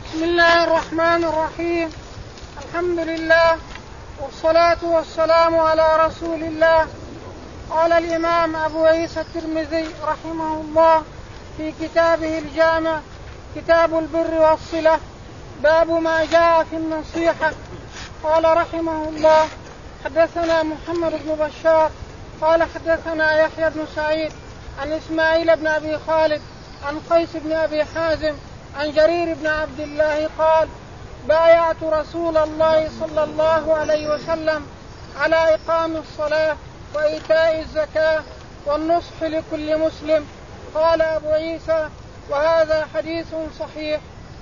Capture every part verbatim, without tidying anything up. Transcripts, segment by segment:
بسم الله الرحمن الرحيم. الحمد لله والصلاة والسلام على رسول الله. قال الإمام أبو عيسى الترمذي رحمه الله في كتابه الجامع كتاب البر والصلة باب ما جاء في النصيحة. قال رحمه الله حدثنا محمد بن بشار قال حدثنا يحيى بن سعيد عن إسماعيل بن أبي خالد عن قيس بن أبي حازم عن جرير بن عبد الله قال بايعت رسول الله صلى الله عليه وسلم على إقام الصلاة وإيتاء الزكاة والنصح لكل مسلم. قال أبو عيسى وهذا حديث صحيح.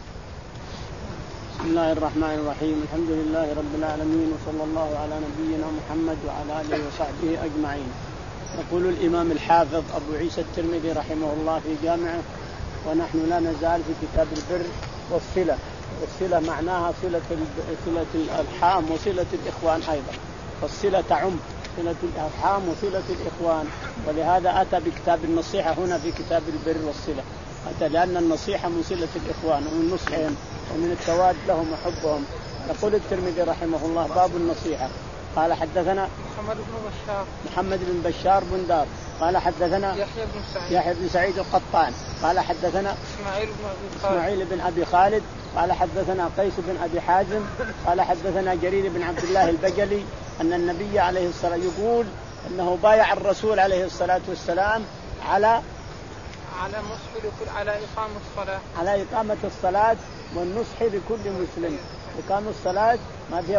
بسم الله الرحمن الرحيم. الحمد لله رب العالمين وصلى الله على نبينا محمد وعلى آله وصحبه أجمعين. يقول الإمام الحافظ أبو عيسى الترمذي رحمه الله في جامعه ونحن لا نزال في كتاب البر والصلة. والصلة معناها صلة صلة الأرحام وصلة الإخوان أيضا، فالصلة تعم صلة الأرحام وصلة الإخوان، ولهذا أتى بكتاب النصيحة هنا في كتاب البر والصلة، أتى لأن النصيحة من صلة الإخوان ومن نصحهم ومن التواد لهم وحبهم. يقول الترمذي رحمه الله باب النصيحة. قال حدثنا محمد بن بشار محمد بن بشار بن دار قال حدثنا يحيى بن سعيد يحيى بن سعيد القطان قال حدثنا إسماعيل بن أبي خالد إسماعيل بن أبي خالد قال حدثنا قيس بن أبي حازم قال حدثنا جرير بن عبد الله البجلي أن النبي عليه الصلاة يقول أنه بايع الرسول عليه الصلاة والسلام على على نصح لكل على إقام الصلاة على إقامة الصلاة والنصح لكل مسلم. إقام الصلاة ما فيها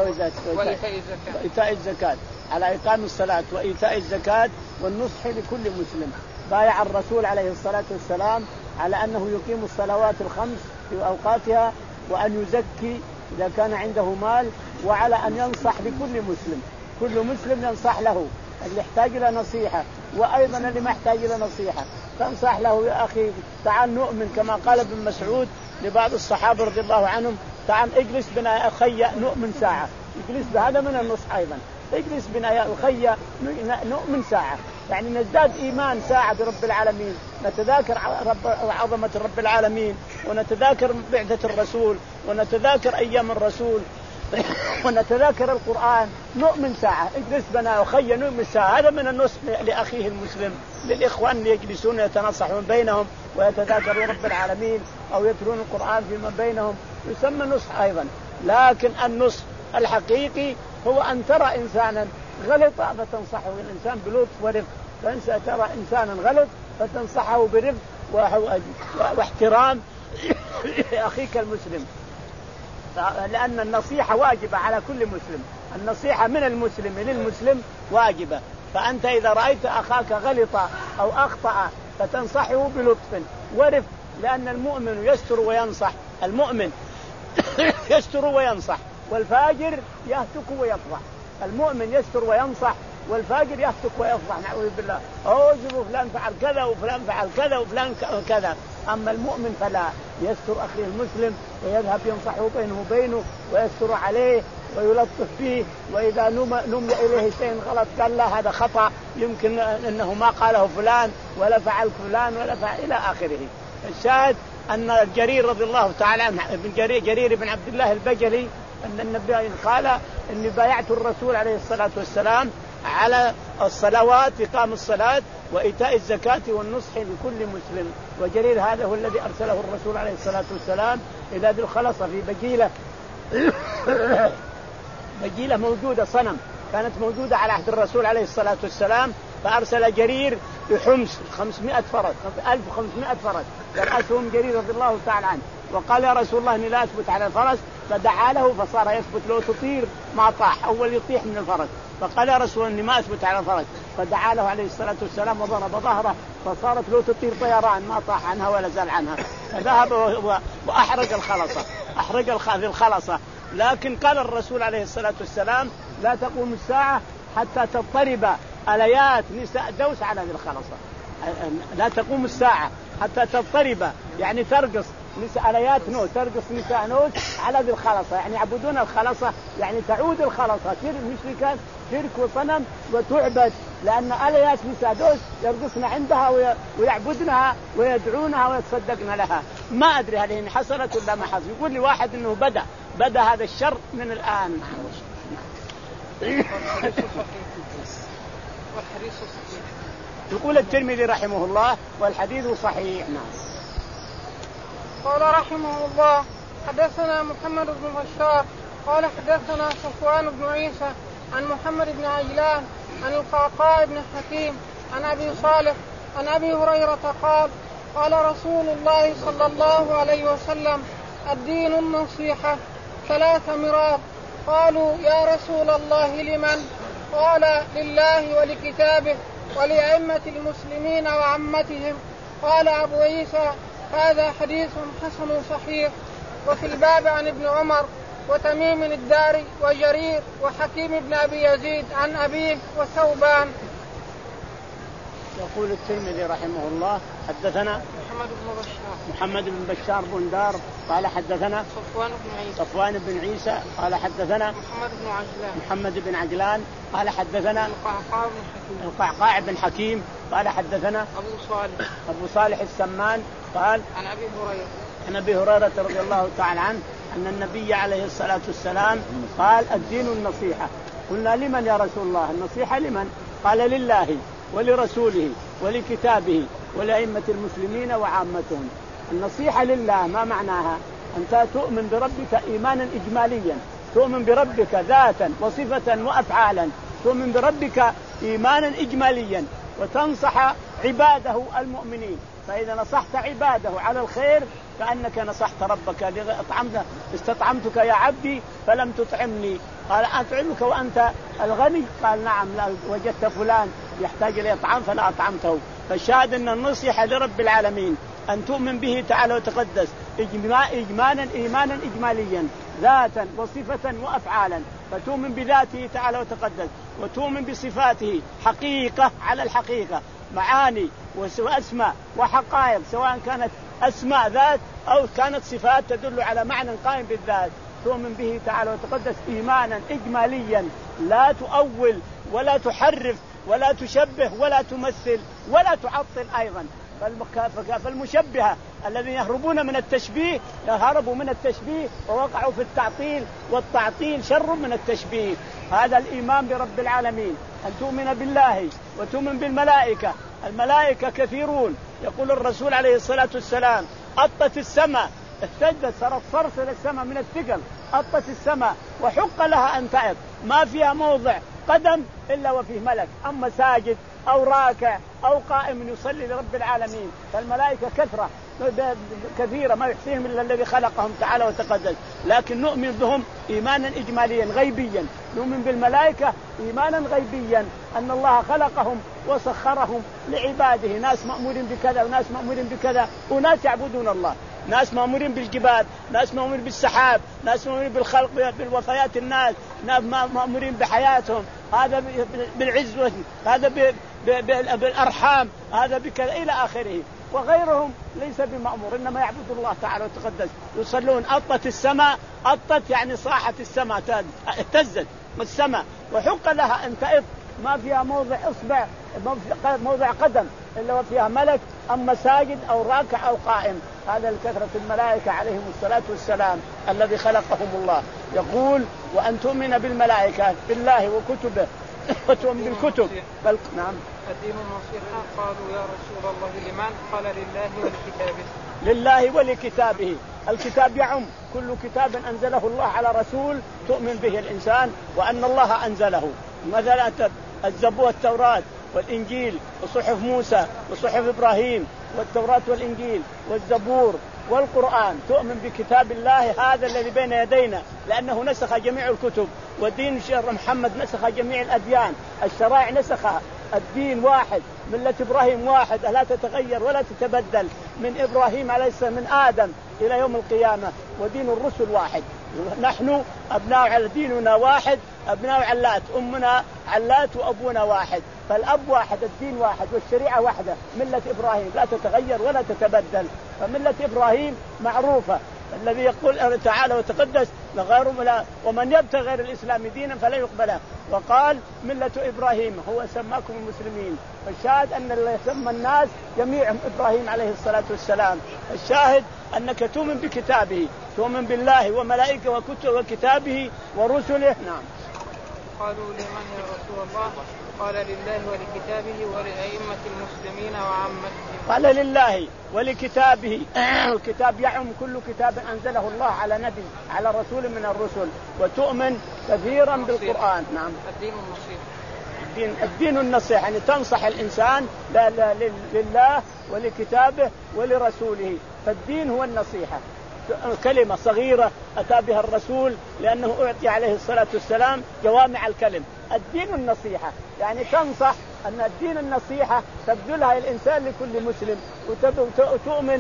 وإيتاء الزكاة، على إقام الصلاة وإيتاء الزكاة والنصح لكل مسلم. بايع الرسول عليه الصلاة والسلام على أنه يقيم الصلوات الخمس في أوقاتها وأن يزكي إذا كان عنده مال، وعلى أن ينصح لكل مسلم، كل مسلم ينصح له اللي يحتاج إلى نصيحة، وأيضا اللي ما يحتاج إلى نصيحة تنصح له يا أخي تعال نؤمن، كما قال ابن مسعود لبعض الصحابة رضي الله عنهم تعال اجلس بنا يا أخي نؤمن ساعة، اجلس بهذا من النصح أيضا، اجلس بنا يا أخي نؤمن ساعة، يعني نزداد إيمان ساعة برب العالمين، نتذاكر رب عظمة رب العالمين، ونتذاكر بعثة الرسول، ونتذاكر أيام الرسول، ونتذاكر القرآن، نؤمن ساعة، اجلس بنا أخي نؤمن ساعة. هذا من النصح لأخيه المسلم، للإخوان اللي يجلسون يتنصحون بينهم ويتذاكروا رب العالمين أو يتلون القرآن فيما بينهم، يسمى نصح أيضا. لكن النصح الحقيقي هو أن ترى إنسانا غلط فتنصحه الإنسان بلطف ورفق، فإنسان ترى إنسانا غلط فتنصحه برفق واحترام أخيك المسلم، لأن النصيحة واجبة على كل مسلم، النصيحة من المسلم للمسلم واجبة. فأنت إذا رأيت أخاك غلط أو أخطأ فتنصحه بلطف ورفق، لأن المؤمن يستر وينصح، المؤمن يستر وينصح، والفاجر يهتك ويفضح. المؤمن يستر وينصح، والفاجر يهتك ويفضح، نعوذ بالله، أوجب فلان فعل كذا وفلان فعل كذا وفلان كذا. أما المؤمن فلا، يستر أخيه المسلم ويذهب ينصحه بينه وبينه ويستر عليه ويلطف فيه، وإذا نمي إليه شيء غلط قال لا هذا خطأ، يمكن أنه ما قاله فلان ولا فعل فلان ولا فعل إلى آخره. الشاهد أن جرير رضي الله تعالى عنه ابن جرير, جرير بن عبد الله البجلي أن النبي قال إني بايعت الرسول عليه الصلاة والسلام على الصلوات، إقام الصلاة وإيتاء الزكاة والنصح لكل مسلم. وجرير هذا هو الذي أرسله الرسول عليه الصلاة والسلام إلى ذي الخلصة في بجيلة بجيلة موجودة صنم كانت موجودة على عهد الرسول عليه الصلاة والسلام، فأرسل جرير بحمص خمسمائة فرس ألف وخمسمائة فرس يرأسهم جرير رضي الله تعالى عنه، وقال يا رسول الله إني لا أثبت على الفرس، فدعا له فصار يثبت، لو تطير ما طاح، أول يطيح من الفرس، فقال يا رسول الله إني ما أثبت على الفرس، فدعا له عليه الصلاة والسلام وضرب ظهره فصارت لو تطير طيران ما طاح عنها ولا زال عنها، فذهب وأحرق الخلصة، أحرق الخلصة. لكن قال الرسول عليه الصلاة والسلام لا تقوم الساعة حتى تضطرب آليات نساء دوس على هذه الخلصة، لا تقوم الساعة حتى تضطرب يعني ترقص نساء آليات نوت، ترقص نساء نوت على هذه الخلصة، يعني يعبدون الخلصة، يعني تعود الخلصة، كثير المشركات شرك وصنم وتعبد، لأن آلهة مسادوس يرقصن عندها ويعبدنها ويدعونها ويتصدقن لها. ما أدري هل هي حصلت ولا ما حصلت. يقول لي واحد إنه بدأ بدأ هذا الشر من الآن. يقول الترمذي رحمه الله والحديث صحيح. نعم. قال رحمه الله حدثنا محمد بن بشار قال حدثنا صفوان بن عيسى عن محمد بن عجلان عن القعقاع بن حكيم عن أبي صالح عن أبي هريرة قال قال رسول الله صلى الله عليه وسلم الدين النصيحة ثلاث مرات. قالوا يا رسول الله لمن؟ قال لله ولكتابه ولأئمة المسلمين وعمتهم. قال أبو عيسى هذا حديث حسن صحيح. وفي الباب عن ابن عمر وتميم الداري وجرير وحكيم بن أبي يزيد عن أبيه وثوبان. يقول الترمذي رحمه الله حدثنا محمد بن بشار محمد بن بشار بن دار قال حدثنا صفوان بن عيسى صفوان بن عيسى قال حدثنا محمد بن عجلان محمد بن عجلان قال حدثنا القعقاع بن حكيم القعقاع بن حكيم قال حدثنا أبو صالح أبو صالح السمان قال عن أبي هريرة عن أبي هريرة رضي الله تعالى عنه أن النبي عليه الصلاة والسلام قال الدين النصيحة. قلنا لمن يا رسول الله النصيحة لمن؟ قال لله ولرسوله ولكتابه ولأئمة المسلمين وعامتهم. النصيحة لله ما معناها؟ أنت تؤمن بربك إيمانا إجماليا، تؤمن بربك ذاتا وصفة وأفعالا، تؤمن بربك إيمانا إجماليا وتنصح عباده المؤمنين. فإذا نصحت عباده على الخير كأنك نصحت ربك. استطعمتك يا عبدي فلم تطعمني، قال أطعمك وأنت الغني؟ قال نعم، لا وجدت فلان يحتاج إلى طعام فلا أطعمته. فالشاهد أن النصيحة لرب العالمين أن تؤمن به تعالى وتقدس إجمالا إيمانا إجماليا ذاتا وصفة وأفعالا. فتؤمن بذاته تعالى وتقدس وتؤمن بصفاته حقيقة على الحقيقة، معاني وأسماء وحقائق، سواء كانت أسماء ذات أو كانت صفات تدل على معنى قائم بالذات. تؤمن به تعالى وتقدس إيمانا إجماليا، لا تؤول ولا تحرف ولا تشبه ولا تمثل ولا تعطل أيضا. فالمشبهة الذين يهربون من التشبيه يهربوا من التشبيه ووقعوا في التعطيل، والتعطيل شر من التشبيه. هذا الإيمان برب العالمين، أن تؤمن بالله وتؤمن بالملائكة. الملائكة كثيرون، يقول الرسول عليه الصلاة والسلام أطت السماء، اهتزت صارت صرصر السماء من الثقل، أطت السماء وحق لها أن تعط، ما فيها موضع قدم إلا وفيه ملك، أما ساجد أو راكع أو قائم يصلي لرب العالمين. فالملائكة كثرة كثيرة ما يحصيهم إلا الذي خلقهم تعالى وتقدس. لكن نؤمن بهم إيمانا إجماليا غيبيا، نؤمن بالملائكة إيمانا غيبيا أن الله خلقهم وسخرهم لعباده، ناس مأمورين بكذا وناس مأمورين بكذا، وناس يعبدون الله، ناس مأمورين بالجبال، ناس مأمورين بالسحاب، ناس مأمورين بالخلق بالوفيات الناس، ناس مأمورين بحياتهم، هذا بالعز، هذا بالأرحام، هذا بكذا إلى آخره. وغيرهم ليس بمأمور، إنما يعبد الله تعالى وتقدس، يصلون. أطت السماء، أطت يعني صاحت السماء، اهتزت السماء وحق لها أن تأط، ما فيها موضع إصبع موضع قدم إلا وفيها ملك، أما ساجد أو راكع أو قائم. هذا الكثرة الملائكة عليهم الصلاة والسلام الذي خلقهم الله. يقول وأن تؤمن بالملائكة بالله وكتبه وتؤمن بالكتب. بل نعم. الدين النصيحة. قالوا يا رسول الله لمن؟ قال لله ولكتابه. لله ولكتابه. الكتاب يعم كل كتاب أنزله الله على رسول تؤمن به الإنسان وأن الله أنزله، مثلا الزبور والتوراة والإنجيل وصحف موسى وصحف إبراهيم والتوراة والإنجيل والزبور والقرآن. تؤمن بكتاب الله هذا الذي بين يدينا، لأنه نسخ جميع الكتب، والدين شرع محمد نسخ جميع الأديان، الشرائع نسخها. الدين واحد، ملة إبراهيم واحد لا تتغير ولا تتبدل، من إبراهيم عليه السلام من آدم إلى يوم القيامة، ودين الرسل واحد. نحن أبناء على ديننا واحد، أبناء علات، أمنا علات وأبونا واحد، فالأب واحد، الدين واحد، والشريعة واحدة، ملة إبراهيم لا تتغير ولا تتبدل. فملة إبراهيم معروفة، الذي يقول تعالى وتقدس لغير ملا ومن يبتغي غير الإسلام دينا فلا يقبله. وقال ملة إبراهيم هو سماكم المسلمين. فالشاهد أن اللي يسمى الناس جميعهم إبراهيم عليه الصلاة والسلام. الشاهد أنك تؤمن بكتابه، تؤمن بالله وملائكته وكتبه وكتابه ورسله. نعم. قالوا لمن يا رسول الله؟ قال لله ولكتابه ولأئمة المسلمين وعامتهم. قال لله ولكتابه. الكتاب يعم كل كتاب أنزله الله على نبي على رسول من الرسل. وتؤمن كثيرا بالقرآن. نعم. الدين النصيحة. الدين, الدين النصيحة يعني تنصح الإنسان لا لا لله ولكتابه ولرسوله. فالدين هو النصيحة. كلمة صغيرة أتى بها الرسول لأنه أعطي عليه الصلاة والسلام جوامع الكلم. الدين النصيحة يعني تنصح أن الدين النصيحة تبذلها الإنسان لكل مسلم وتؤمن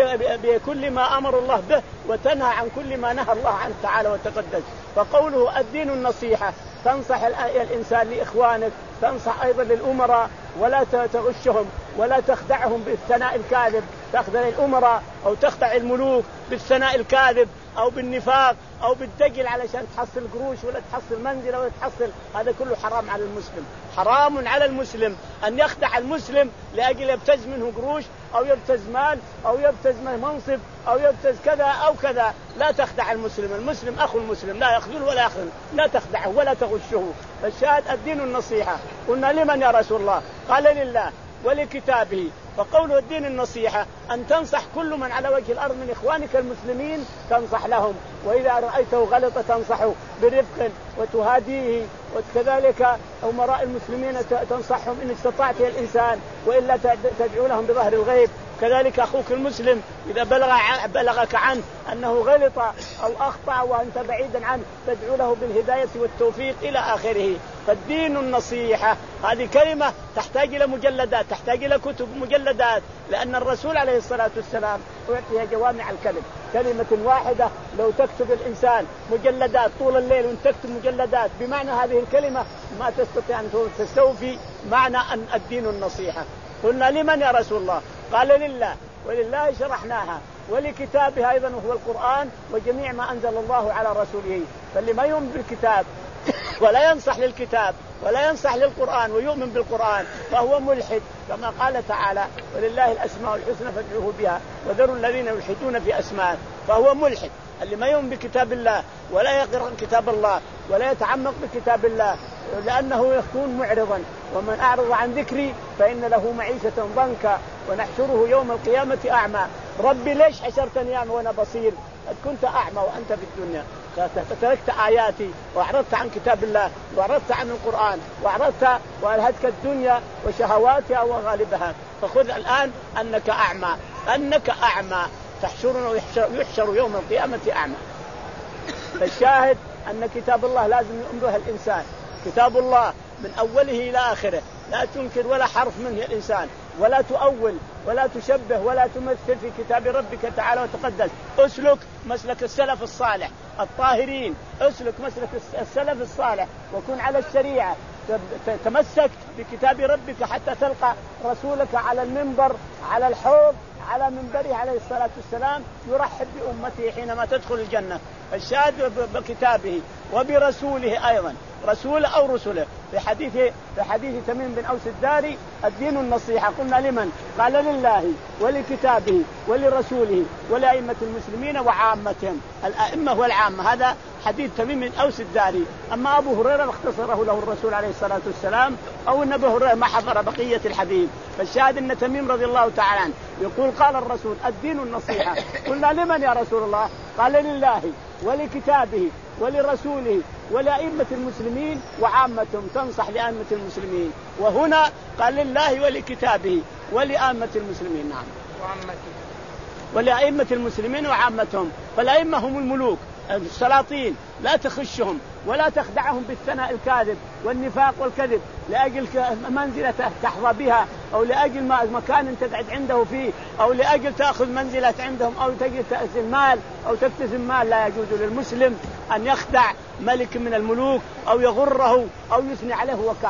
بكل ما أمر الله به وتنهى عن كل ما نهى الله عنه تعالى وتقدس. فقوله الدين النصيحة تنصح الإنسان لإخوانك، تنصح أيضا للأمراء ولا تغشهم ولا تخدعهم بالثناء الكاذب، تخدع الأمراء أو تخدع الملوك بالثناء الكاذب أو بالنفاق أو بالدجل علشان تحصل قروش ولا تحصل منزلة ولا تحصل. هذا كله حرام على المسلم. حرام على المسلم أن يخدع المسلم لأجل يبتز منه قروش أو يبتز مال أو يبتز منصب أو يبتز كذا أو كذا. لا تخدع المسلم. المسلم أخو المسلم لا يخذل ولا يخذل، لا تخدعه ولا تغشه. فالشاهد الدين النصيحة. قلنا لمن يا رسول الله؟ قال لله ولكتابه. فقوله الدين النصيحة أن تنصح كل من على وجه الأرض من إخوانك المسلمين تنصح لهم، وإذا رأيته غلط تنصحه برفق وتهاديه. وكذلك أمراء المسلمين تنصحهم إن استطعت يا الإنسان، وإلا تدعو لهم بظهر الغيب. كذلك أخوك المسلم إذا بلغ بلغك عنه أنه غلط أو أخطأ وأنت بعيدا عنه تدعو له بالهداية والتوفيق إلى آخره. فالدين النصيحة هذه كلمة تحتاج إلى مجلدات، تحتاج إلى كتب مجلدات، لأن الرسول عليه الصلاة والسلام أعطيها جوامع الكلم. كلمة واحدة لو تكتب الإنسان مجلدات طول الليل وأن تكتب مجلدات بمعنى هذه الكلمة ما تستطيع أن تستوفي معنى أن الدين النصيحة. قلنا لمن يا رسول الله؟ قال لله ولله شرحناها ولكتابه أيضا هو القرآن وجميع ما أنزل الله على رسوله. فاللي ما يؤمن بالكتاب ولا ينصح للكتاب ولا ينصح للقرآن ويؤمن بالقرآن فهو ملحد، كما قال تعالى ولله الأسماء الحسنى فادعوه بها وذروا الذين يلحدون في أسمائه. فهو ملحد اللي ما يؤمن بكتاب الله ولا يقرأ كتاب الله ولا يتعمق بكتاب الله، لأنه يكون معرضا. ومن أعرض عن ذكري فإن له معيشة ضنكا ونحشره يوم القيامة أعمى. ربي ليش حشرتني أعمى وأنا بصير؟ كنت أعمى وأنت في الدنيا، تركت آياتي وأعرضت عن كتاب الله وأعرضت عن القرآن وأعرضت وألهتك الدنيا وشهواتها وغالبها. فخذ الآن أنك أعمى، أنك أعمى تحشرنا ويحشر يوم القيامة أعمى. فالشاهد أن كتاب الله لازم يؤمن به الإنسان. كتاب الله من أوله إلى آخره لا تنكر ولا حرف منه الإنسان، ولا تؤول ولا تشبه ولا تمثل في كتاب ربك تعالى وتقدس. أسلك مسلك السلف الصالح الطاهرين، أسلك مسلك السلف الصالح وكن على الشريعة. تمسك بكتاب ربك حتى تلقى رسولك على المنبر على الحوض على منبره عليه الصلاة والسلام يرحب بأمته حينما تدخل الجنة. الشاهد بكتابه وبرسوله أيضا، رسول أو رسله. في حديث في حديث تميم بن أوس الداري الدين النصيحة. قلنا لمن؟ قال لله ولكتابه ولرسوله ولأئمة المسلمين وعامتهم. الأئمة والعامة هذا حديث تميم بن أوس الداري. أما أبو هريرة اختصره له الرسول عليه الصلاة والسلام، أو أن أبو هريرة ما حضر بقية الحديث. فالشاهد أن تميم رضي الله تعالى عنه يقول قال الرسول الدين النصيحة. قلنا لمن يا رسول الله؟ قال لله ولكتابه ولرسوله ولأئمة المسلمين وعامتهم. تنصح لأئمة المسلمين. وهنا قال لله ولكتابه ولأئمة المسلمين. نعم. وعامتهم. ولأئمة المسلمين وعامتهم. فالأئمة هم الملوك السلاطين، لا تخشهم ولا تخدعهم بالثناء الكاذب والنفاق والكذب لأجل منزلة تحظى بها أو لأجل مكان تقعد عنده فيه أو لأجل تأخذ منزلة عندهم أو تجد تأخذ مال أو تكتسب مال. لا يجوز للمسلم أن يخدع ملك من الملوك أو يغره أو يثني عليه وكاذب.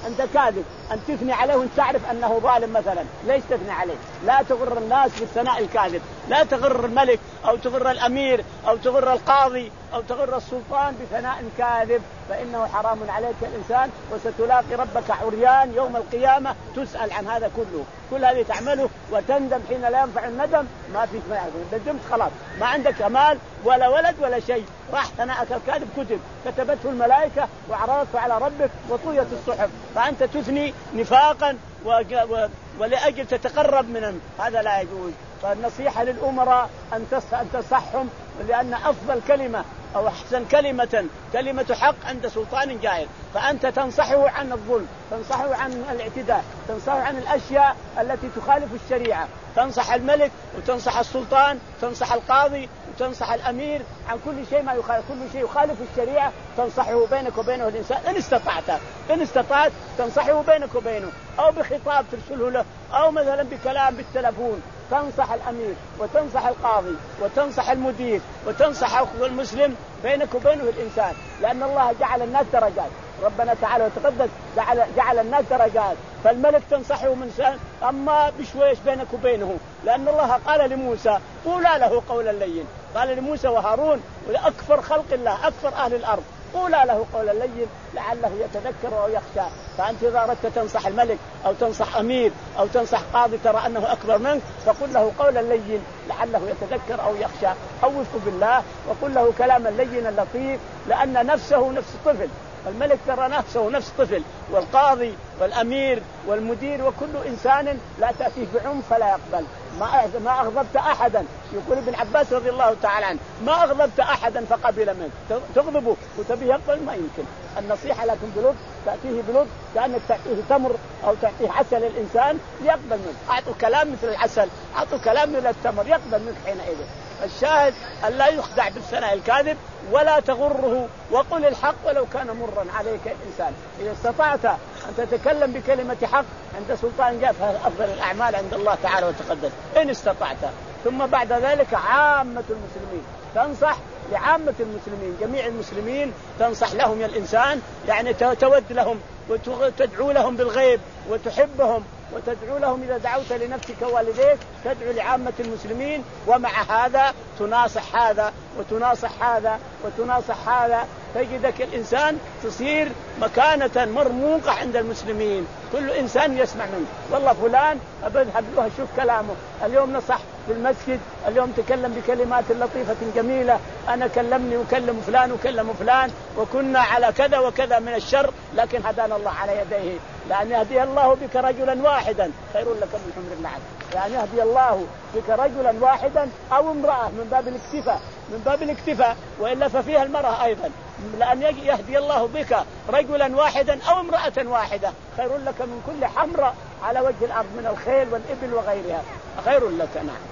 أنت كاذب، أن تثني عليه وأنت تعرف أنه ظالم مثلا، ليش تثني عليه؟ لا تغر الناس بالثناء الكاذب، لا تغر الملك أو تغر الأمير أو تغر القاضي أو تغر السلطان بثناء كاذب، فإنه حرام عليك الإنسان، وستلاقي ربك عريان يوم القيامة تسأل عن هذا كله. كل هذه تعمله وتندم حين لا ينفع الندم، ما فيك ما يعرف، ندمت خلاص، ما عندك مال ولا ولد ولا شيء، راح ثناءك الكاذب كتب كتبته الملائكة وعرضته على ربك وطويت الصحف، فأنت تثني نفاقا و... و... ولأجل تتقرب منهم، هذا لا يجوز. فالنصيحة للأمراء أن تصحهم، لأن أفضل كلمة أو أحسن كلمة كلمة حق عند سلطان جائر، فأنت تنصحه عن الظلم، تنصحه عن الاعتداء، تنصحه عن الأشياء التي تخالف الشريعة، تنصح الملك وتنصح السلطان، تنصح القاضي وتنصح الأمير عن كل شيء ما يخالف، كل شيء يخالف الشريعة تنصحه بينك وبينه الإنسان إن استطعت، إن استطعت تنصحه بينك وبينه، أو بخطاب ترسله له، أو مثلا بكلام بالتلفون، تنصح الأمير وتنصح القاضي وتنصح المدير وتنصح المسلم بينك وبينه الإنسان، لأن الله جعل الناس درجات، ربنا تعالى وتقدس جعل, جعل الناس درجات، فالملك تنصحه من سنة أما بشويش بينك وبينه، لأن الله قال لموسى قولا له قولا لين، قال لموسى وهارون ولأكثر خلق الله أكثر أهل الأرض قولا له قولا لين لعله يتذكر أو يخشى. فأنت إذا أردت تنصح الملك أو تنصح أمير أو تنصح قاضي ترى أنه أكبر منك فقل له قولا لين لعله يتذكر أو يخشى، خوفه بالله وقل له كلاما لينا لطيف، لأن نفسه نفس طفل، الملك ترى نفسه نفس طفل، والقاضي والأمير والمدير وكل إنسان لا تأتيه بعنف فلا يقبل. ما ما أغضبت أحدا، يقول ابن عباس رضي الله تعالى عنه ما أغضبت أحدا فقبل منك، تغضبه وتبيه يقبل ما يمكن. النصيحة لكن بلطف، تأتيه بلطف كأنك تعطيه تمر أو تعطيه عسل الإنسان يقبل منك، أعطوا كلام مثل العسل، أعطوا كلام مثل التمر يقبل منك حينئذ. الشاهد أن لا يخدع بالثناء الكاذب ولا تغره، وقل الحق ولو كان مرا عليك الإنسان. إذا استطعت أن تتكلم بكلمة حق عند سلطان جاف أفضل الأعمال عند الله تعالى وتقدس إن استطعت. ثم بعد ذلك عامة المسلمين، تنصح لعامة المسلمين، جميع المسلمين تنصح لهم يا الإنسان، يعني تود لهم وتدعو لهم بالغيب وتحبهم وتدعو لهم إذا دعوت لنفسك ووالديك تدعو لعامة المسلمين، ومع هذا تناصح هذا وتناصح هذا وتناصح هذا، تجدك الإنسان تصير مكانة مرموقة عند المسلمين، كل إنسان يسمع منه والله فلان أبذهب له أشوف كلامه، اليوم نصح في المسجد، اليوم تكلم بكلمات لطيفة جميلة، أنا كلمني وكلم فلان وكلم فلان وكنا على كذا وكذا من الشر لكن هدانا الله على يديه، لأن يهدي الله بك رجلا واحدا خير لك من حمر النعم، يعني يهدي الله بك رجلا واحدا أو امرأة من باب الاكتفاء، من باب الاكتفاء وإلا ففيها المرأة أيضا، لأن يهدي الله بك رجلا واحدا أو امرأة واحدة خير لك من كل حمراء على وجه الأرض من الخيل والإبل وغيرها خير لك. نعم.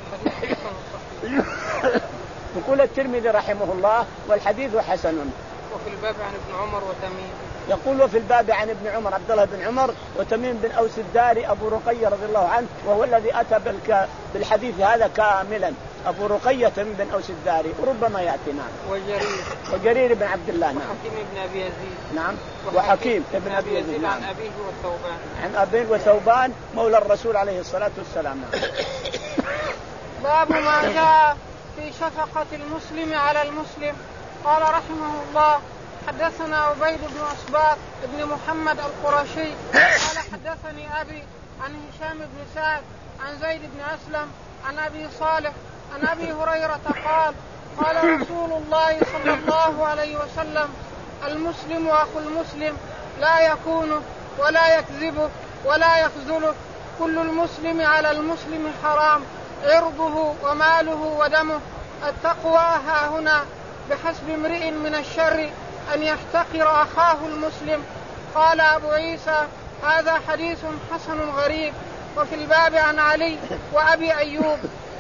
يقول الترمذي رحمه الله والحديث حسن. وفي الباب عن ابن عمر وتميم، يقول وفي الباب عن ابن عمر عبد الله بن عمر وتميم بن أوس الداري أبو رقية رضي الله عنه، وهو الذي أتى بالحديث هذا كاملا، أبو رقية تميم بن أوس الداري وربما يأتي. نعم. وجرير وجرير بن عبد الله. نعم. وحكيم بن أبي يزيد. نعم. وحكيم بن أبي يزيد. نعم. عن أبيه وثوبان. عن أبيه وثوبان مولى الرسول عليه الصلاة والسلام. نعم. باب ما جاء في شفقة المسلم على المسلم. قال رحمه الله حدثنا عبيد بن أصباط بن محمد القرشي قال حدثني أبي عن هشام بن سعد عن زيد بن أسلم عن أبي صالح عن أبي هريرة قال قال رسول الله صلى الله عليه وسلم المسلم أخو المسلم لا يكونه ولا يكذبه ولا يخذله، كل المسلم على المسلم حرام، عرضه وماله ودمه، التقوى ها هنا، بحسب امرئ من الشر أن يحتقر أخاه المسلم. قال أبو عيسى هذا حديث حسن غريب. وفي الباب عن علي وأبي أيوب.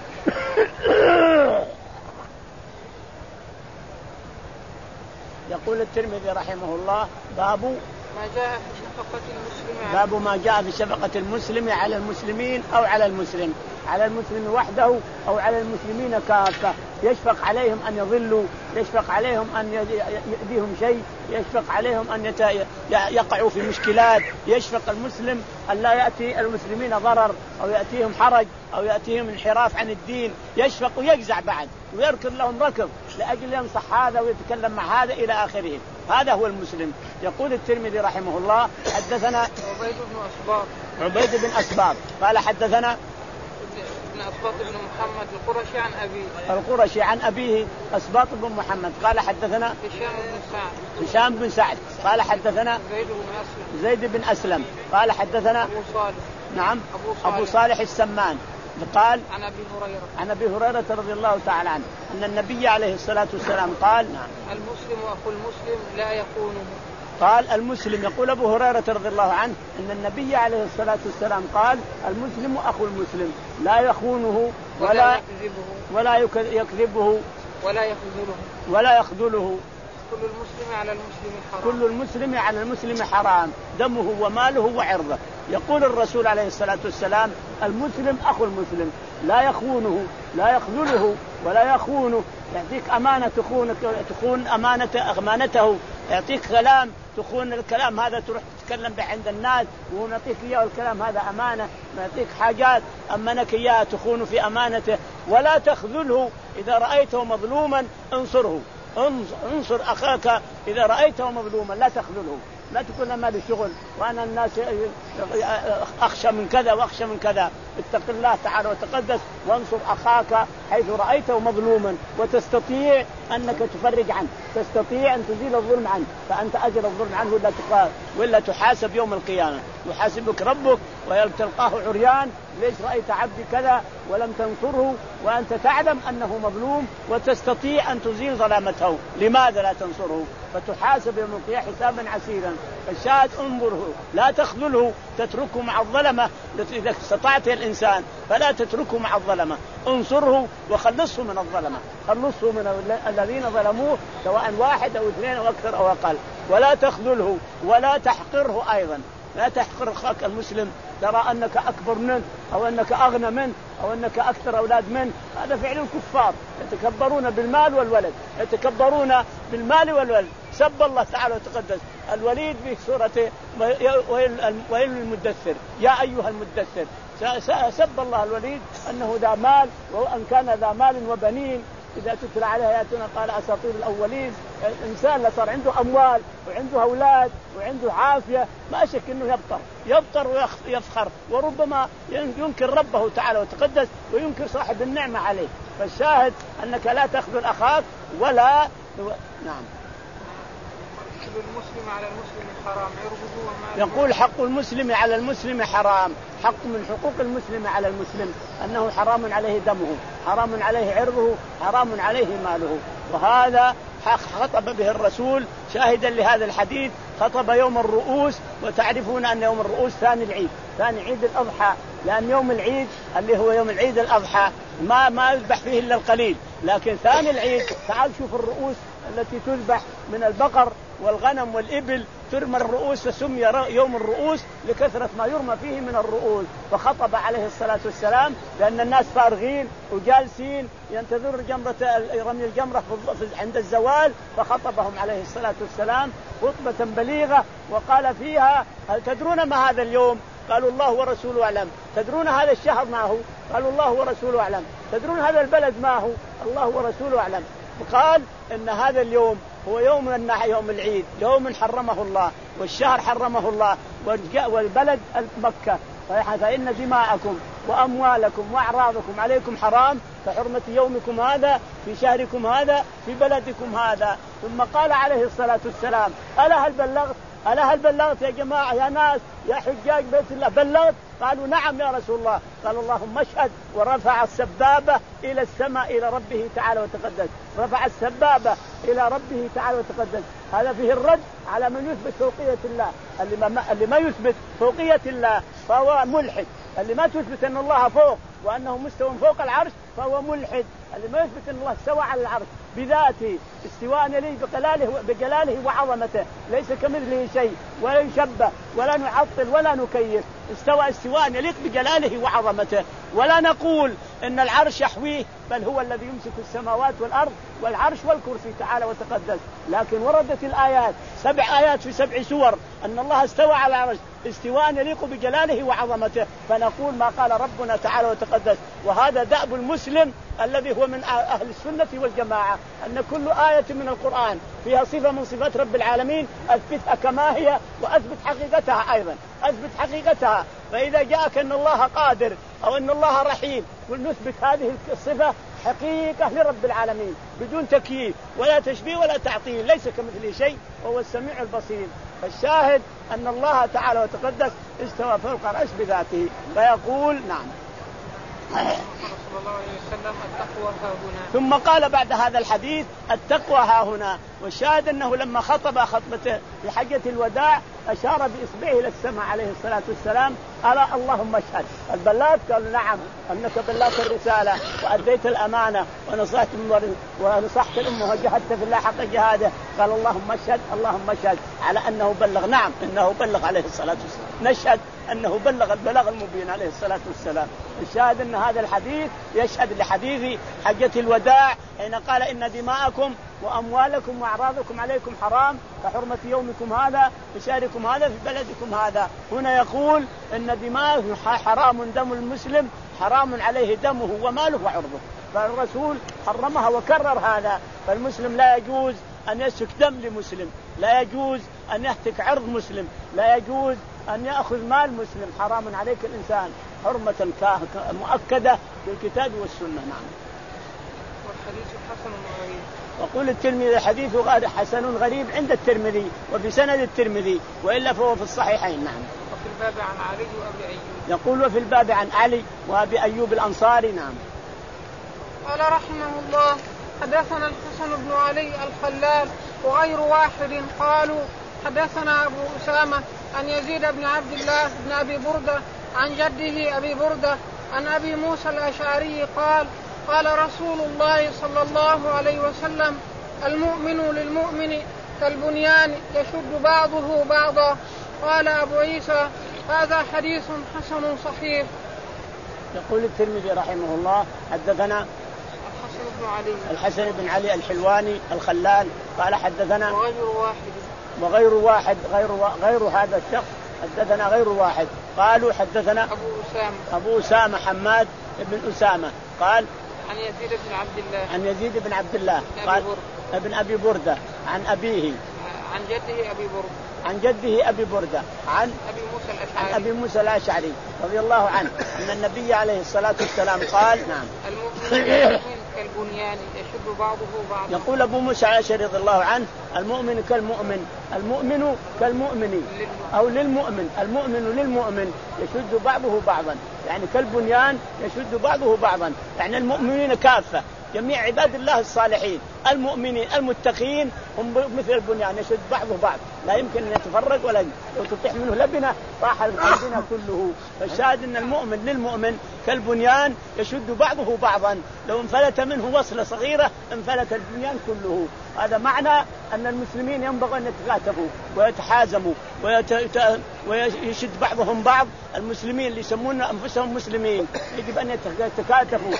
يقول الترمذي رحمه الله باب ما جاء في شفقة المسلم باب ما جاء في شفقة المسلم على المسلمين أو على المسلم، على المسلم وحده أو على المسلمين كافة، يشفق عليهم أن يضلوا، يشفق عليهم أن يأذيهم شيء، يشفق عليهم أن يقعوا في مشكلات، يشفق المسلم أن لا يأتي المسلمين ضرر أو يأتيهم حرج أو يأتيهم انحراف عن الدين، يشفق ويجزع بعد ويركض لهم ركض لأجل ينصح هذا ويتكلم مع هذا إلى آخره. هذا هو المسلم. يقول الترمذي رحمه الله حدثنا عبيد بن أسباط عبيد بن أسباط قال حدثنا ابن أسباط بن محمد القرشي عن أبيه القرشي عن أبيه أسباط بن محمد قال حدثنا هشام بن سعد هشام بن سعد قال حدثنا زيد بن أسلم زيد بن أسلم قال حدثنا أبو صالح نعم أبو صالح, أبو صالح السمان قال عن أبي هريرة عن أبي هريرة رضي الله تعالى عنه أن النبي عليه الصلاة والسلام قال نعم المسلم أخو المسلم لا يخونه. قال المسلم يقول أبو هريرة رضي الله عنه أن النبي عليه الصلاة والسلام قال المسلم أخو المسلم لا يخونه ولا ولا يكذبه ولا يخذله ولا يخذله. كل المسلم على المسلم حرام كل المسلم على المسلم حرام دمه وماله وعرضه. يقول الرسول عليه الصلاة والسلام المسلم أخو المسلم لا يخونه لا يخذله ولا يخونه. يعطيك أمانة تخونك تخون أمانة أمانته، يعطيك كلام تخون الكلام هذا تروح تتكلم به عند الناس وهو يعطيك إياه الكلام هذا أمانة. يعطيك حاجات أمنك إياها تخون في أمانته. ولا تخذله إذا رأيته مظلوما انصره، انصر أخاك إذا رأيته مظلوما لا تخذله. لا تقول ما لي شغل وأنا الناس أخشى من كذا وأخشى من كذا. اتق الله تعالى وتقدس وانصر أخاك حيث رأيته مظلوما وتستطيع أنك تفرج عنه، تستطيع أن تزيل الظلم عنه، فأنت أجر الظلم عنه ولا تقال ولا تحاسب يوم القيامة. يحاسبك ربك ويلقاه عريان ليش رأيت عبدي كذا ولم تنصره وأنت تعلم أنه مظلوم وتستطيع أن تزيل ظلامته، لماذا لا تنصره؟ فتحاسب يوم القيامة حسابا عسيرا. فالشاهد انظره لا تخذله، تتركه مع الظلمة. إذا استطعت الإنسان فلا تتركه مع الظلمة، انصره وخلصه من الظلمة، خلصه من الذين ظلموه سواء واحد أو اثنين أو أكثر أو أقل. ولا تخذله ولا تحقره أيضا، لا تحقر أخاك المسلم ترى أنك أكبر منه أو أنك أغنى منه أو أنك أكثر أولاد منه. هذا فعل الكفار، يتكبرون بالمال والولد، يتكبرون بالمال والولد. سب الله تعالى وتقدس الوليد في سورة ويل المدثر يا أيها المدثر، سب الله الوليد أنه ذا مال وأن كان ذا مال وبنين إذا تتلى عليه آياتنا قال أساطير الأولين. الإنسان اللي صار عنده أموال وعنده أولاد وعنده عافية ما شك أنه يبطر يبطر ويفخر وربما ينكر ربه تعالى وتقدس وينكر صاحب النعمة عليه. فالشاهد أنك لا تخذل أخاك ولا نعم. المسلم على المسلم حرام عرضه وماله. يقول حق المسلم على المسلم حرام، حق من حقوق المسلم على المسلم أنه حرام عليه دمه، حرام عليه عرضه، حرام عليه ماله. وهذا خطب به الرسول شاهدا لهذا الحديث، خطب يوم الرؤوس. وتعرفون أن يوم الرؤوس ثاني العيد، ثاني عيد الأضحى، لأن يوم العيد اللي هو يوم العيد الأضحى ما ما يذبح فيه إلا القليل، لكن ثاني العيد تعال شوف الرؤوس التي تذبح من البقر والغنم والإبل ترمى الرؤوس، فسمي يوم الرؤوس لكثرة ما يرمى فيه من الرؤوس. فخطب عليه الصلاة والسلام لأن الناس فارغين وجالسين ينتظر جمرة رمي الجمرة عند الزوال، فخطبهم عليه الصلاة والسلام خطبة بليغة وقال فيها هل تدرون ما هذا اليوم؟ قالوا الله ورسوله أعلم. تدرون هذا الشهر ما هو؟ قالوا الله ورسوله أعلم. تدرون هذا البلد ما هو؟ الله ورسوله أعلم. وقال إن هذا اليوم هو يوم النحر، يوم العيد، يوم حرمه الله والشهر حرمه الله والبلد مكة، فإن دماءكم وأموالكم وأعراضكم عليكم حرام كحرمة يومكم هذا في شهركم هذا في بلدكم هذا. ثم قال عليه الصلاة والسلام ألا هل بلغت؟ ألا هل بلغت يا جماعة يا ناس يا حجاج بيت الله؟ بلغت؟ قالوا نعم يا رسول الله. قال اللهم اشهد. ورفع السبابة إلى السماء إلى ربه تعالى وتقدس، رفع السبابة إلى ربه تعالى وتقدس. هذا فيه الرد على من يثبت فوقية الله. اللي ما, اللي ما يثبت فوقية الله فهو ملحد، اللي ما تثبت أن الله فوق وأنه مستوى فوق العرش فهو ملحد. اللي ما يثبت أن الله استوى على العرش بذاته استواء يليق بجلاله بجلاله وعظمته، ليس كمثله شيء ولا يشبه ولا نعطل ولا نكيف، استوى استواء يليق بجلاله وعظمته. ولا نقول إن العرش يحويه، بل هو الذي يمسك السماوات والأرض والعرش والكرسي تعالى وتقدس. لكن وردت الآيات سبع آيات في سبع سور أن الله استوى على العرش استواء يليق بجلاله وعظمته، فنقول ما قال ربنا تعالى وتقدس. وهذا دأب المسلم الذي هو من أهل السنة والجماعة، أن كل آية من القرآن فيها صفة من صفات رب العالمين أثبتها كما هي وأثبت حقيقتها أيضا، أثبت حقيقتها. فإذا جاءك أن الله قادر أو أن الله رحيم ونثبت هذه الصفة حقيقة لرب العالمين بدون تكييف ولا تشبيه ولا تعطيل، ليس كمثله شيء وهو السميع البصير. فالشاهد أن الله تعالى وتقدس استوى فوق العرش بذاته. فيقول نعم صلى الله عليه وسلم التقوى ها هنا. ثم قال بعد هذا الحديث التقوى ها هنا. والشاهد أنه لما خطب خطبته في حجة الوداع أشار بإصبعه إلى السماء عليه الصلاة والسلام ألا اللهم اشهد. البلاغ قال نعم أنك بلغت الرسالة وأديت الأمانة ونصحت ونصحت الأمة وجهدت في الله حق جهاده. قال اللهم اشهد اللهم اشهد على أنه بلغ. نعم إنه بلغ عليه الصلاة والسلام، نشهد أنه بلغ البلاغ المبين عليه الصلاة والسلام. الشاهد أن هذا الحديث يشهد لحديث حجة الوداع حين قال إن دماءكم وأموالكم وأعراضكم عليكم حرام كحرمة يومكم هذا في شهركم هذا في بلدكم هذا. هنا يقول إن دماءه حرام، دم المسلم حرام عليه دمه وماله وعرضه، فالرسول حرمها وكرر هذا. فالمسلم لا يجوز أن يسفك دم لمسلم، لا يجوز أن يهتك عرض مسلم، لا يجوز أن يأخذ مال مسلم. حرام عليك الإنسان حرمة مؤكدة بالكتاب والسنة. نعم. والحديث حسن غريب. وقول الترمذي حديث حسن غريب عند الترمذي وفي سند الترمذي وإلا فهو في الصحيحين. نعم. وفي الباب عن علي وأبي أيوب. يقول وفي الباب عن علي وأبي أيوب الأنصاري. نعم. قال رحمه الله حدثنا الحسن بن علي الخلال وغير واحد قالوا حدثنا أبو أسامة عن يزيد بن عبد الله بن أبي بردة عن جده أبي بردة عن أبي موسى الأشعري قال قال رسول الله صلى الله عليه وسلم المؤمن للمؤمن كالبنيان يشد بعضه بعضا. قال أبو عيسى هذا حديث حسن صحيح. يقول الترمذي رحمه الله حدثنا الحسن بن علي الحسن بن علي الحلواني الخلال قال حدثنا وغير واحد وغير واحد غير غير هذا الشخص حدثنا غير واحد قالوا حدثنا أبو أسامة أبو أسامة حماد بن أسامة قال عن يزيد بن عبد الله عن يزيد بن عبد الله قال ابن أبي بردة عن أبيه عن جده أبي بردة عن جده أبي بردة عن أبي موسى الأشعري عن أبي موسى الأشعري رضي الله عنه أن النبي عليه الصلاة والسلام قال نعم المؤمن كالبنيان يشد بعضه بعضا. يقول أبو موسى الأشعري رضي الله عنه المؤمن كالمؤمن المؤمن كالمؤمن أو للمؤمن المؤمن للمؤمن يشد بعضه بعضا، يعني كالبنيان يشد بعضه بعضا، يعني المؤمنين كافة جميع عباد الله الصالحين المؤمنين المتقين هم مثل البنيان يشد بعضه بعض، لا يمكن أن يتفرق ولا لو تطيح منه لبنة راح البنى كله. فالشاهد أن المؤمن للمؤمن كالبنيان يشد بعضه بعضا، لو انفلت منه وصلة صغيرة انفلت البنيان كله. هذا معنى أن المسلمين ينبغي أن يتكاتفوا ويتحازموا ويت... ويشد بعضهم بعض. المسلمين اللي يسمون أنفسهم مسلمين يجب أن يتكاتفوا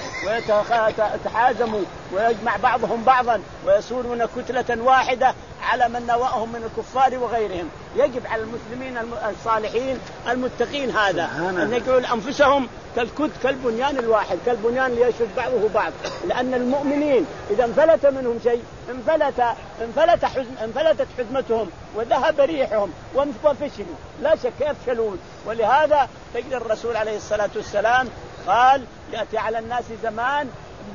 ويتحازموا ويجمع بعضهم بعضا ويصورون كتلة واحدة على من نواهم من الكفار وغيرهم. يجب على المسلمين الصالحين المتقين هذا أن يجعلوا أنفسهم كالكت كالبنيان الواحد، كالبنيان اللي يشد بعضه بعض، لأن المؤمنين إذا انفلت منهم شيء انفلت انفلت حزم انفلتت حزمتهم وذهب ريحهم وانفشلوا، لا شك يفشلون. ولهذا تجد الرسول عليه الصلاة والسلام قال يأتي على الناس زمان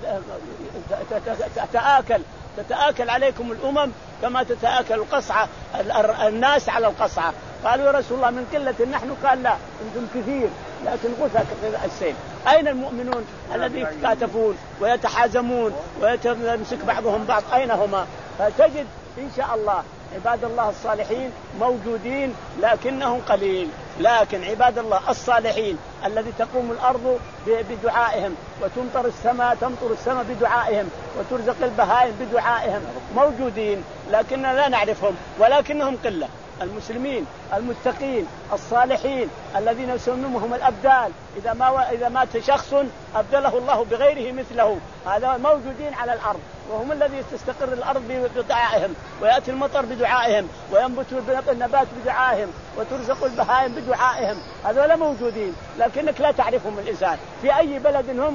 تتآكل تتآكل عليكم الأمم كما تتآكل القصعة الناس على القصعة. قالوا يا رسول الله من قلة نحن؟ قال لا أنتم كثير لكن غثى كغثاء السيل. أين المؤمنون الذين يتكاتفون ويتحازمون ويمسك بعضهم بعض؟ أين هما؟ فتجد إن شاء الله عباد الله الصالحين موجودين لكنهم قليل، لكن عباد الله الصالحين الذي تقوم الأرض بدعائهم وتمطر السماء تمطر السماء بدعائهم وترزق البهائم بدعائهم موجودين لكننا لا نعرفهم ولكنهم قلة المسلمين المتقين الصالحين الذين يسمونهم الأبدال، إذا ما إذا مات شخص أبدله الله بغيره مثله، هذا موجودين على الأرض، وهم الذي تستقر الأرض بدعائهم، ويأتي المطر بدعائهم، وينبت النبات بدعائهم، وترزق البهائم بدعائهم، هذول موجودين لكنك لا تعرفهم الإنسان. في أي بلد هم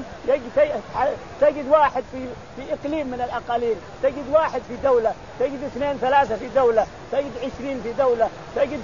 تجد واحد في في إقليم من الأقاليم، تجد واحد في دولة، تجد اثنين ثلاثة في دولة، تجد عشرين في دولة، تجد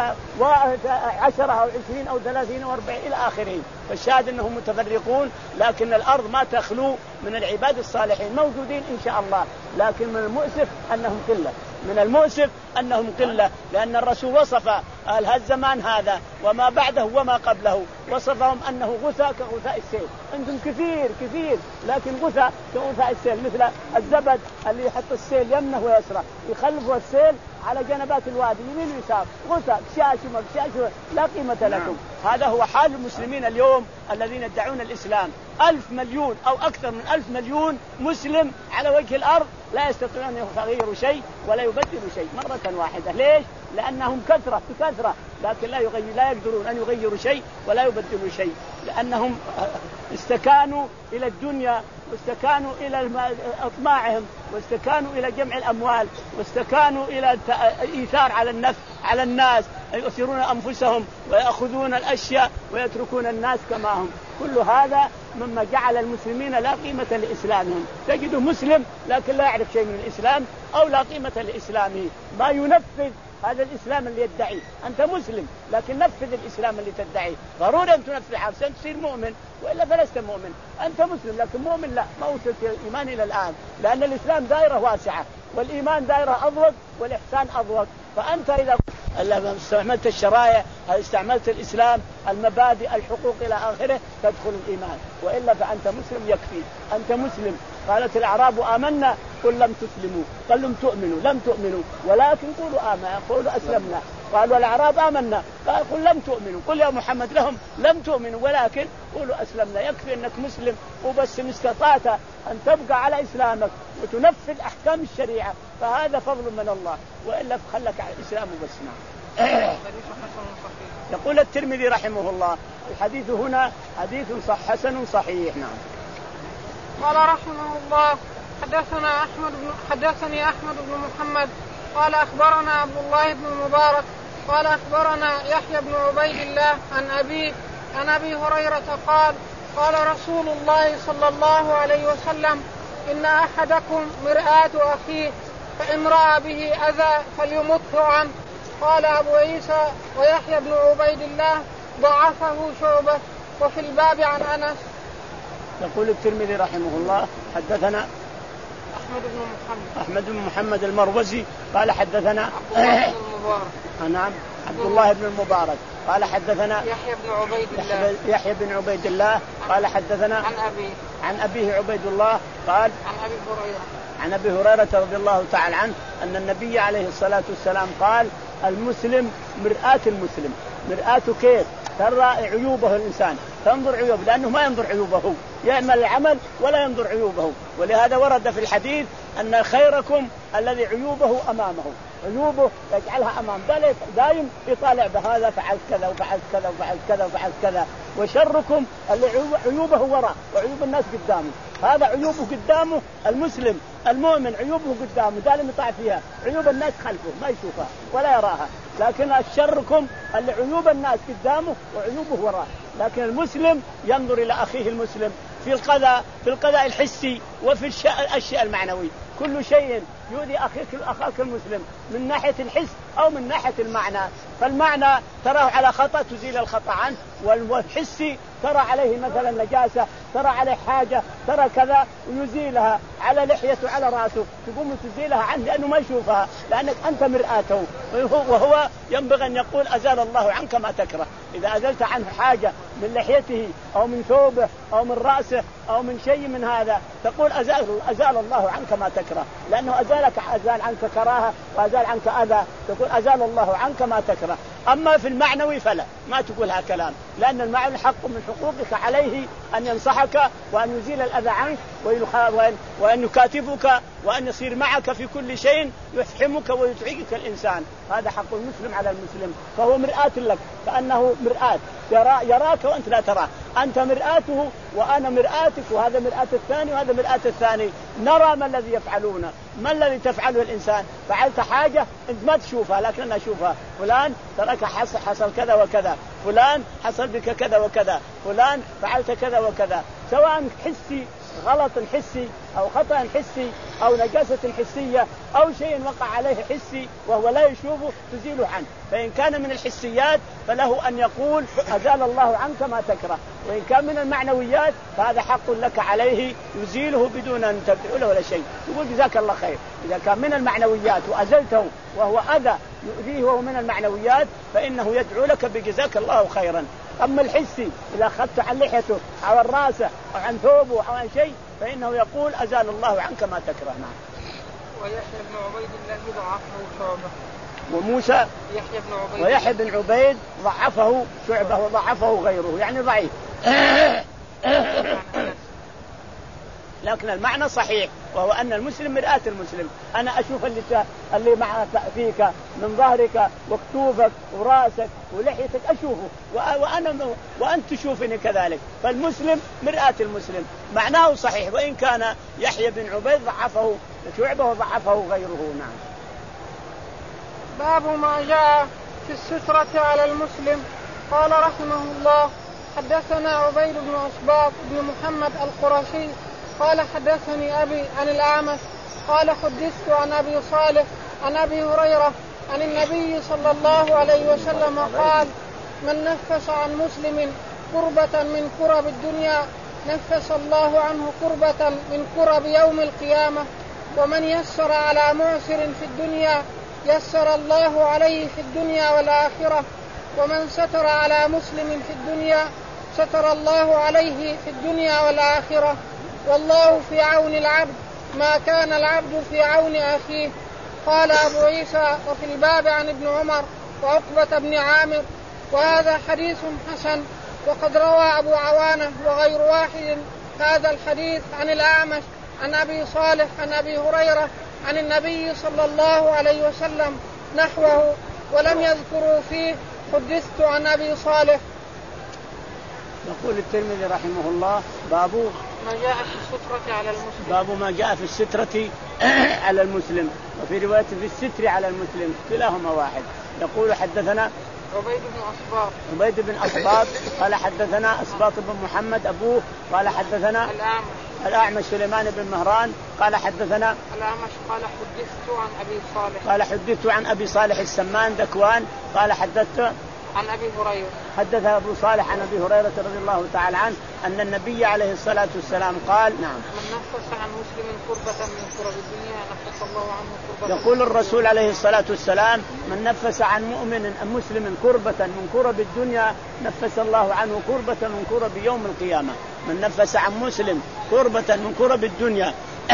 عشرة أو عشرين أو ثلاثين أو أربعين إلى آخره. فالشاهد أنهم متفرقون، لكن الأرض ما تخلو من العباد الصالحين، موجودين إن شاء الله، لكن من المؤسف أنهم قلة، من المؤسف أنهم قلة، لأن الرسول وصف الزمان هذا وما بعده وما قبله، وصفهم أنه غثاء كغثاء السيل. أنتم كثير كثير لكن غثاء كغثاء السيل، مثل الزبد اللي يحط السيل يمنه ويسره، يخلفوا السيل على جنبات الوادي يمين ويسار، غثاء شاشمة شاشمة لا قيمة لكم. هذا هو حال المسلمين اليوم الذين يدعون الإسلام. ألف مليون أو أكثر من ألف مليون مسلم على وجه الأرض لا يستطيعون أن يغيروا شيء ولا يبدلوا شيء مرة واحدة. ليش؟ لأنهم كثرة بكثرة، لكن لا يغير لا يقدرون أن يغيروا شيء ولا يبدلوا شيء، لأنهم استكانوا إلى الدنيا، واستكانوا إلى أطماعهم، واستكانوا إلى جمع الأموال، واستكانوا إلى إيثار على النفس على الناس، يؤثرون أنفسهم ويأخذون الأشياء ويتركون الناس كما هم. كل هذا مما جعل المسلمين لا قيمة لإسلامهم. تجد مسلم لكن لا يعرف شيء من الإسلام أو لا قيمة لإسلامه، ما ينفذ هذا الإسلام اللي يدعيه. أنت مسلم لكن نفذ الإسلام اللي تدعيه، ضروري أن تنفذ عشان تصير مؤمن، وإلا فلست مؤمن. أنت مسلم لكن مؤمن لا، ما وصلت الإيمان إلى الآن، لأن الإسلام دائرة واسعة والإيمان دائرة أضوق والإحسان أضوق. فأنت إذا استعملت الشرائع، استعملت الإسلام، المبادئ، الحقوق إلى آخره، تدخل الإيمان، وإلا فأنت مسلم يكفي، أنت مسلم. قالت الأعراب آمنا قل لم تسلموا، قل لم تؤمنوا لم تؤمنوا ولكن قولوا آمنا قولوا أسلمنا. قالوا الأعراب آمنا، قال قل لم تؤمنوا، قل يا محمد لهم لم تؤمنوا ولكن قولوا أسلمنا. يكفي أنك مسلم وبس، إن استطعت أن تبقى على إسلامك وتنفذ أحكام الشريعة فهذا فضل من الله، وإلا فخلك على الإسلام وبس. يقول الترمذي رحمه الله الحديث هنا حديث صح حسن صحيح. نعم. قال رحمه الله حدثنا أحمد بن حدثني أحمد بن محمد قال أخبرنا عبد الله بن المبارك قال أخبرنا يحيى بن عبيد الله عن أبي عن أبي هريرة قال قال رسول الله صلى الله عليه وسلم إن أحدكم مرآة أخيه فإن رأى به أذى فليمته عنه. قال أبو عيسى ويحيى بن عبيد الله ضعفه شعبة. وفي الباب عن أنس. يقول الترمذي رحمه الله حدثنا أحمد بن محمد أحمد بن محمد المروزي قال حدثنا عبد الله بن المبارك نعم عبد الله بن المبارك قال حدثنا يحيى بن عبيد الله يحيى بن عبيد الله قال حدثنا عن أبي عن أبيه عبيد الله قال عن أبي هريرة عن أبي هريرة رضي الله تعالى عنه أن النبي عليه الصلاة والسلام قال المسلم مرآة المسلم. مرآة كيف؟ ترى عيوبه الإنسان، تنظر عيوبه، لأنه ما ينظر عيوبه، يعمل العمل ولا ينظر عيوبه. ولهذا ورد في الحديث أن خيركم الذي عيوبه أمامه، عيوبه يجعلها أمام، دائم يطالع بهذا فعلت كذا وفعلت كذا وفعلت كذا وفعلت كذا. وشركم اللي عيوبه وراء وعيوب الناس قدامه، هذا عيوبه قدامه. المسلم المؤمن عيوبه قدامه دائما يطاع فيها، عيوب الناس خلفه ما يشوفها ولا يراها. لكن الشركم اللي عيوب الناس قدامه وعيوبه وراء. لكن المسلم ينظر إلى أخيه المسلم في القضاء في القضاء الحسي وفي الأشياء المعنوي، كل شيء يؤذي أخيك أخاك المسلم من ناحية الحس أو من ناحية المعنى. فالمعنى تراه على خطأ تزيل الخطأ عنه، والحسي ترى عليه مثلا نجاسة، ترى عليه حاجة، ترى كذا ويزيلها على لحيته على رأسه، تقوم تزيلها عنه لأنه ما يشوفها، لأنك أنت مرآته. وهو ينبغي أن يقول أزال الله عنك ما تكره. إذا أزلت عنه حاجة من لحيته أو من ثوبه أو من رأسه أو من شيء من هذا تقول أزال, أزال الله عنك ما تكره، لأنه أزالك أزال عنك كراهة وأزال عنك أذى، تقول أزال الله عنك ما تكره. أما في المعنوي فلا، ما تقولها كلام، لأن المعنى حق من حقوقك عليه أن ينصحك وأن يزيل الأذى عنك وأن يكاتبك وأن يصير معك في كل شيء يفهمك ويدعيك الإنسان. هذا حق المسلم على المسلم. فهو مرآة لك كأنه مرآة يرى يراك وأنت لا تراه. أنت مرآته وأنا مرآتك وهذا مرآة الثاني وهذا مرآة الثاني. نرى ما الذي يفعلونه ما الذي تفعله الإنسان. فعلت حاجة أنت ما تشوفها لكن أنا أشوفها. فلان ترك حصل, حصل كذا وكذا. فلان حصل بك كذا وكذا. فلان فعلت كذا وكذا. سواء حسي غلط حسي أو خطأ حسي أو نجاسة حسية أو شيء وقع عليه حسي وهو لا يشوفه تزيله عنه. فإن كان من الحسيات فله أن يقول أزال الله عنك ما تكره. وإن كان من المعنويات فهذا حق لك عليه يزيله بدون أن تدعو له ولا شيء. يقول جزاك الله خير. إذا كان من المعنويات وأزلته وهو أذى يؤذيه وهو من المعنويات فإنه يدعو لك بجزاك الله خيرا. أما الحسي إذا أخذت عن لحيته أو عن راسه أو عن ثوبه أو عن شيء فإنه يقول أزال الله عنك ما تكره. نعم. ويحيى بن عبيد الله ضعفه شعبة. وموسى يحيى بن عبيد ويحيى بن عبيد ضعفه شعبة وضعفه غيره يعني ضعيف. لكن المعنى صحيح وهو أن المسلم مرآة المسلم. أنا أشوف اللي اللي معك فيك من ظهرك وكتوفك وراسك ولحيتك أشوفه وأنا وأنت تشوفني كذلك. فالمسلم مرآة المسلم معناه صحيح وإن كان يحيى بن عبيد ضعفه شعبة وضعفه غيره. نعم. باب ما جاء في السترة على المسلم. قال رحمه الله حدثنا عبيد بن أصباط بن محمد القرشي قال حدثني أبي عن الأعمش قال حدثت عن أبي صالح عن أبي هريرة عن النبي صلى الله عليه وسلم قال من نفس عن مسلم كربة من كرب الدنيا نفس الله عنه كربة من كرب يوم القيامة. ومن يسر على معسر في الدنيا يسر الله عليه في الدنيا والآخرة. ومن ستر على مسلم في الدنيا ستر الله عليه في الدنيا والآخرة. والله في عون العبد ما كان العبد في عون أخيه. قال أبو عيسى وفي الباب عن ابن عمر وعقبة بن عامر وهذا حديث حسن. وقد روى أبو عوانة وغير واحد هذا الحديث عن الأعمش عن أبي صالح عن أبي هريرة عن النبي صلى الله عليه وسلم نحوه ولم يذكروا فيه حدثت عن أبي صالح. يقول الترمذي رحمه الله باب ما جاء في السترة على المسلم. باب ما جاء في السترة على المسلم وفي رواية في الستر على المسلم كلاهما واحد. يقول حدثنا عبيد بن أصباط عبيد بن أصباط قال حدثنا أصباط بن محمد أبوه قال حدثنا الأعمش الأعمش سليمان بن مهران قال حدثنا الأعمش قال حدثت عن أبي صالح قال حدثت عن أبي صالح السمان ذكوان قال حدثت عن أبي هريرة حدث أبو صالح عن أبي هريرة رضي الله تعالى عنه أن النبي عليه الصلاة والسلام قال نعم من نفس عن مسلم كربة من كرب الدنيا نفس الله عنه كربة. يقول الرسول عليه الصلاة والسلام من نفس عن مؤمن مسلم كربة من كرب الدنيا نفس الله عنه كربة من كرب يوم القيامة. من نفس عن مسلم كربة من كرب الدنيا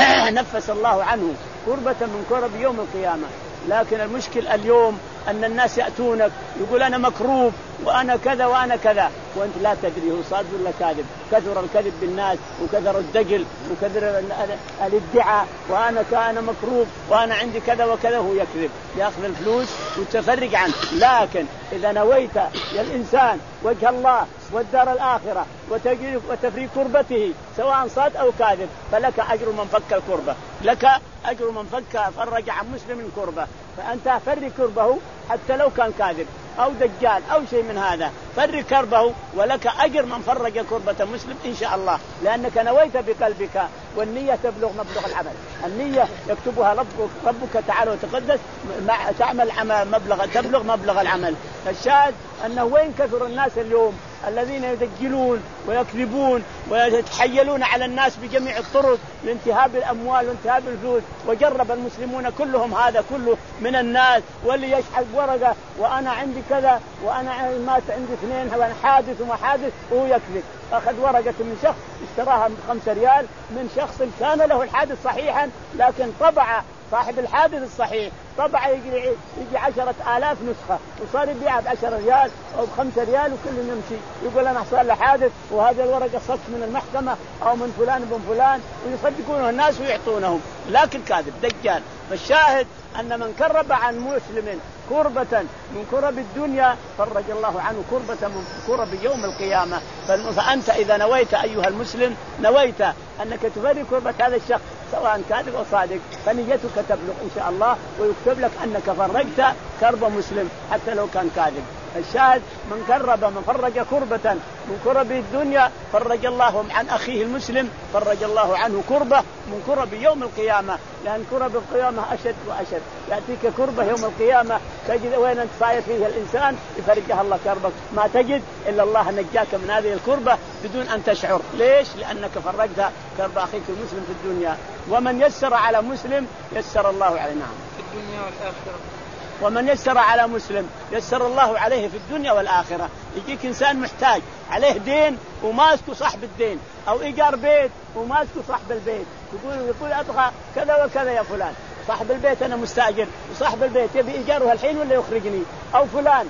نفس الله عنه كربة من كرب يوم القيامة. لكن المشكل اليوم أن الناس يأتونك يقول أنا مكروب وأنا كذا وأنا كذا وأنت لا تدري هو صادق ولا كاذب. كثر الكذب بالناس وكثر الدجل وكثر الادعاء وأنا كأنا مكروب وأنا عندي كذا وكذا هو يكذب يأخذ الفلوس وتفرج عنه. لكن إذا نويت يا الإنسان وجه الله والدار الآخرة وتفريق كربته سواء صاد أو كاذب فلك أجر من فك الكربة لك أجر من فك فرج عن مسلم كربة. فأنت فرق كربه حتى لو كان كاذب أو دجال أو شيء من هذا فرق كربه ولك أجر من فرج كربة مسلم إن شاء الله لأنك نويت بقلبك والنية تبلغ مبلغ العمل. النية يكتبها ربك, ربك تعالى وتقدس تعمل عمل مبلغ تبلغ مبلغ العمل. الشاهد أنه وين كثر الناس اليوم الذين يدجلون ويكذبون ويتحيلون على الناس بجميع الطرق لانتهاب الأموال وانتهاب الفلوس. وجرب المسلمون كلهم هذا كله من الناس واللي يشحذ ورقة وأنا عندي كذا وأنا مات عندي اثنين وأنا حادث وما حادث وهو يكذب. أخذ ورقة من شخص اشتراها بخمسة ريال من شخص كان له الحادث صحيحا لكن طبع صاحب الحادث الصحيح طبعا يجي يجي عشرة آلاف نسخة وصار يبيعها بعشرة ريال أو بخمسة ريال وكل يمشي يقول أنا حصل له حادث وهذه الورقة صك من المحكمة أو من فلان بن فلان ويصدقونه الناس ويعطونهم، لكن كاذب دجال. فالشاهد أن من كرب عن مسلم كربة من كرب الدنيا فرج الله عنه كربة من كرب يوم القيامة. فأنت إذا نويت أيها المسلم نويت أنك تفرج كربة هذا الشخص سواء كاذب أو صادق فنيتك تبلغ إن شاء الله ويكتب لك أنك فرجت كرب مسلم حتى لو كان كاذب. الشاهد من كرب من فرج كربة من كرب الدنيا فرج الله عن أخيه المسلم فرج الله عنه كربة من كرب يوم القيامة، لأن كرب القيامة أشد وأشد. يأتيك كربة يوم القيامة تجد وين أنت صاير فيه الإنسان يفرجها الله كربك، ما تجد إلا الله نجاك من هذه الكربة بدون أن تشعر. ليش؟ لأنك فرجت كرب أخيك المسلم في الدنيا. ومن يسر على مسلم يسر الله عليه نعم في الدنيا والآخرة. ومن يسر على مسلم يسر الله عليه في الدنيا والآخرة. يجيك إنسان محتاج عليه دين وماسك صاحب الدين أو إيجار بيت وماسك صاحب البيت يقول يقول أبغى كذا وكذا يا فلان، صاحب البيت أنا مستأجر وصاحب البيت يبي إيجاره الحين ولا يخرجني، أو فلان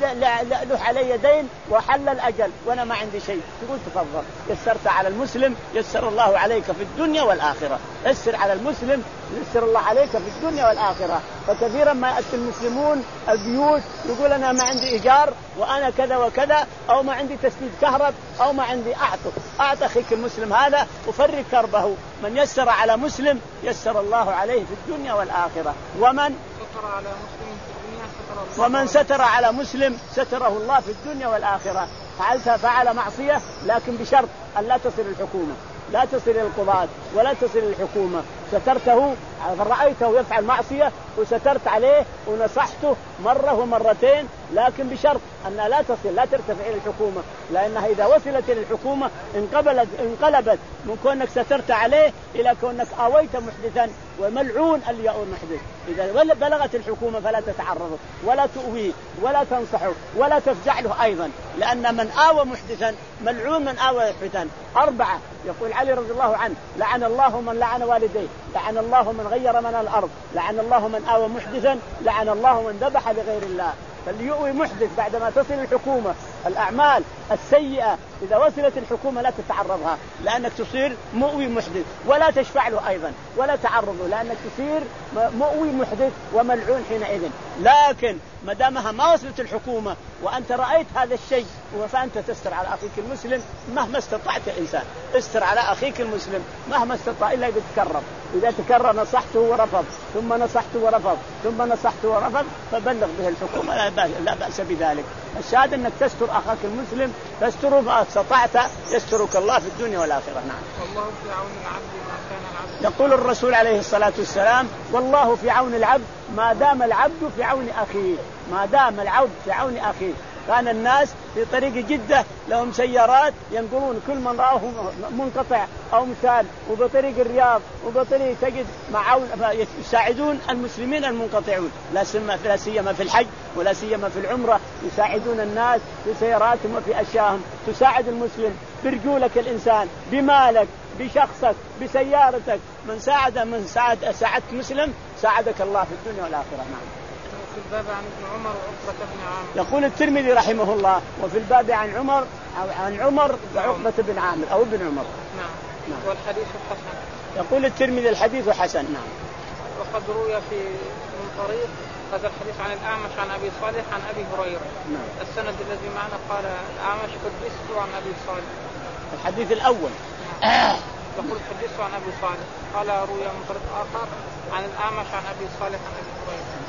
له علي دين وحل الأجل وأنا ما عندي شيء، تقول تفضل. يسرت على المسلم يسر الله عليك في الدنيا والآخرة. يسر على المسلم يسر الله عليك في الدنيا والآخرة. فكثيرا ما يأتي المسلمون البيوت يقول أنا ما عندي إيجار وأنا كذا وكذا أو ما عندي تسديد كهرب أو ما عندي أعطف أعط أخيك المسلم هذا وفرق كربه. من يسر على مسلم يسر الله عليه في الدنيا والآخرة. ومن ستر على مسلم في الدنيا ستر الله ومن ستر على مسلم ستره الله في الدنيا والآخرة. فعلتها فعل معصية لكن بشرط أن لا تصل الحكومة لا تصل القضاة ولا تصل الحكومة. سترته رأيته يفعل معصية وسترت عليه ونصحته مرة ومرتين لكن بشرط أن لا تصل لا ترتفع إلى الحكومة، لأنها إذا وصلت إلى الحكومة انقلبت انقلبت من كونك سترت عليه إلى كونك آويت محدثا وملعون اللي يؤوي محدث. إذا بلغت الحكومة فلا تتعرض ولا تؤويه ولا تنصحه ولا تفزع له أيضا، لأن من آوى محدثا ملعون من آوى محدثا. أربعة يقول علي رضي الله عنه لعن الله من لعن والديه، لعن الله من غير من الأرض، لعن الله من آوى محدثا، لعن الله من ذبح لغير الله. فليؤوي محدث بعدما تصل الحكومة الأعمال السيئة إذا وصلت الحكومة لا تتعرضها لأنك تصير مؤوي محدث ولا تشفع له أيضا ولا تعرضه لأنك تصير مؤوي محدث وملعون حينئذ. لكن ما دامها ما وصلت الحكومة وأنت رأيت هذا الشيء فأنت تستر على أخيك المسلم مهما استطعت. الإنسان استر على أخيك المسلم مهما استطاع إلا إذا تكرر. إذا تكرر نصحته ورفض ثم نصحته ورفض ثم نصحته ورفض فبلغ به الحكومة لا بأس, لا بأس بذلك. الشاهد أنك تستر أخاك المسلم تستره ما استطعت يسترك الله في الدنيا والآخرة. نعم. والله في عون العبد ما كان العبد. يقول الرسول عليه الصلاة والسلام والله في عون العبد ما دام العبد في عون أخيه. ما دام العبد في عون أخيه. كان الناس في طريق جدة لهم سيارات ينقلون كل من راه منقطع أو مثال وبطريق الرياض وبطريق تجد معاون يساعدون المسلمين المنقطعون لا سيما في الحج ولا سيما في العمرة يساعدون الناس في سياراتهم وفي أشياءهم. تساعد المسلم برجولك الإنسان بمالك بشخصك بسيارتك. من ساعد من ساعد ساعدت مسلم ساعدك الله في الدنيا والآخرة. نعم. في الباب عن ابن عمر وعقبة بن عامر. يقول الترمذي رحمه الله وفي الباب عن عمر عن عمر وعقبة بن عامر أو ابن عمر. نعم. نعم. والحديث حسن. يقول الترمذي الحديث حسن. نعم. وقد روي في من طريق هذا الحديث عن الأعمش عن أبي صالح عن أبي هريرة. نعم. السند الذي معنا قال الأعمش حدثت عن أبي صالح. الحديث الأول. نعم. يقول حدثت عن أبي صالح قال روي من طريق آخر عن الأعمش عن أبي صالح عن أبي هريرة.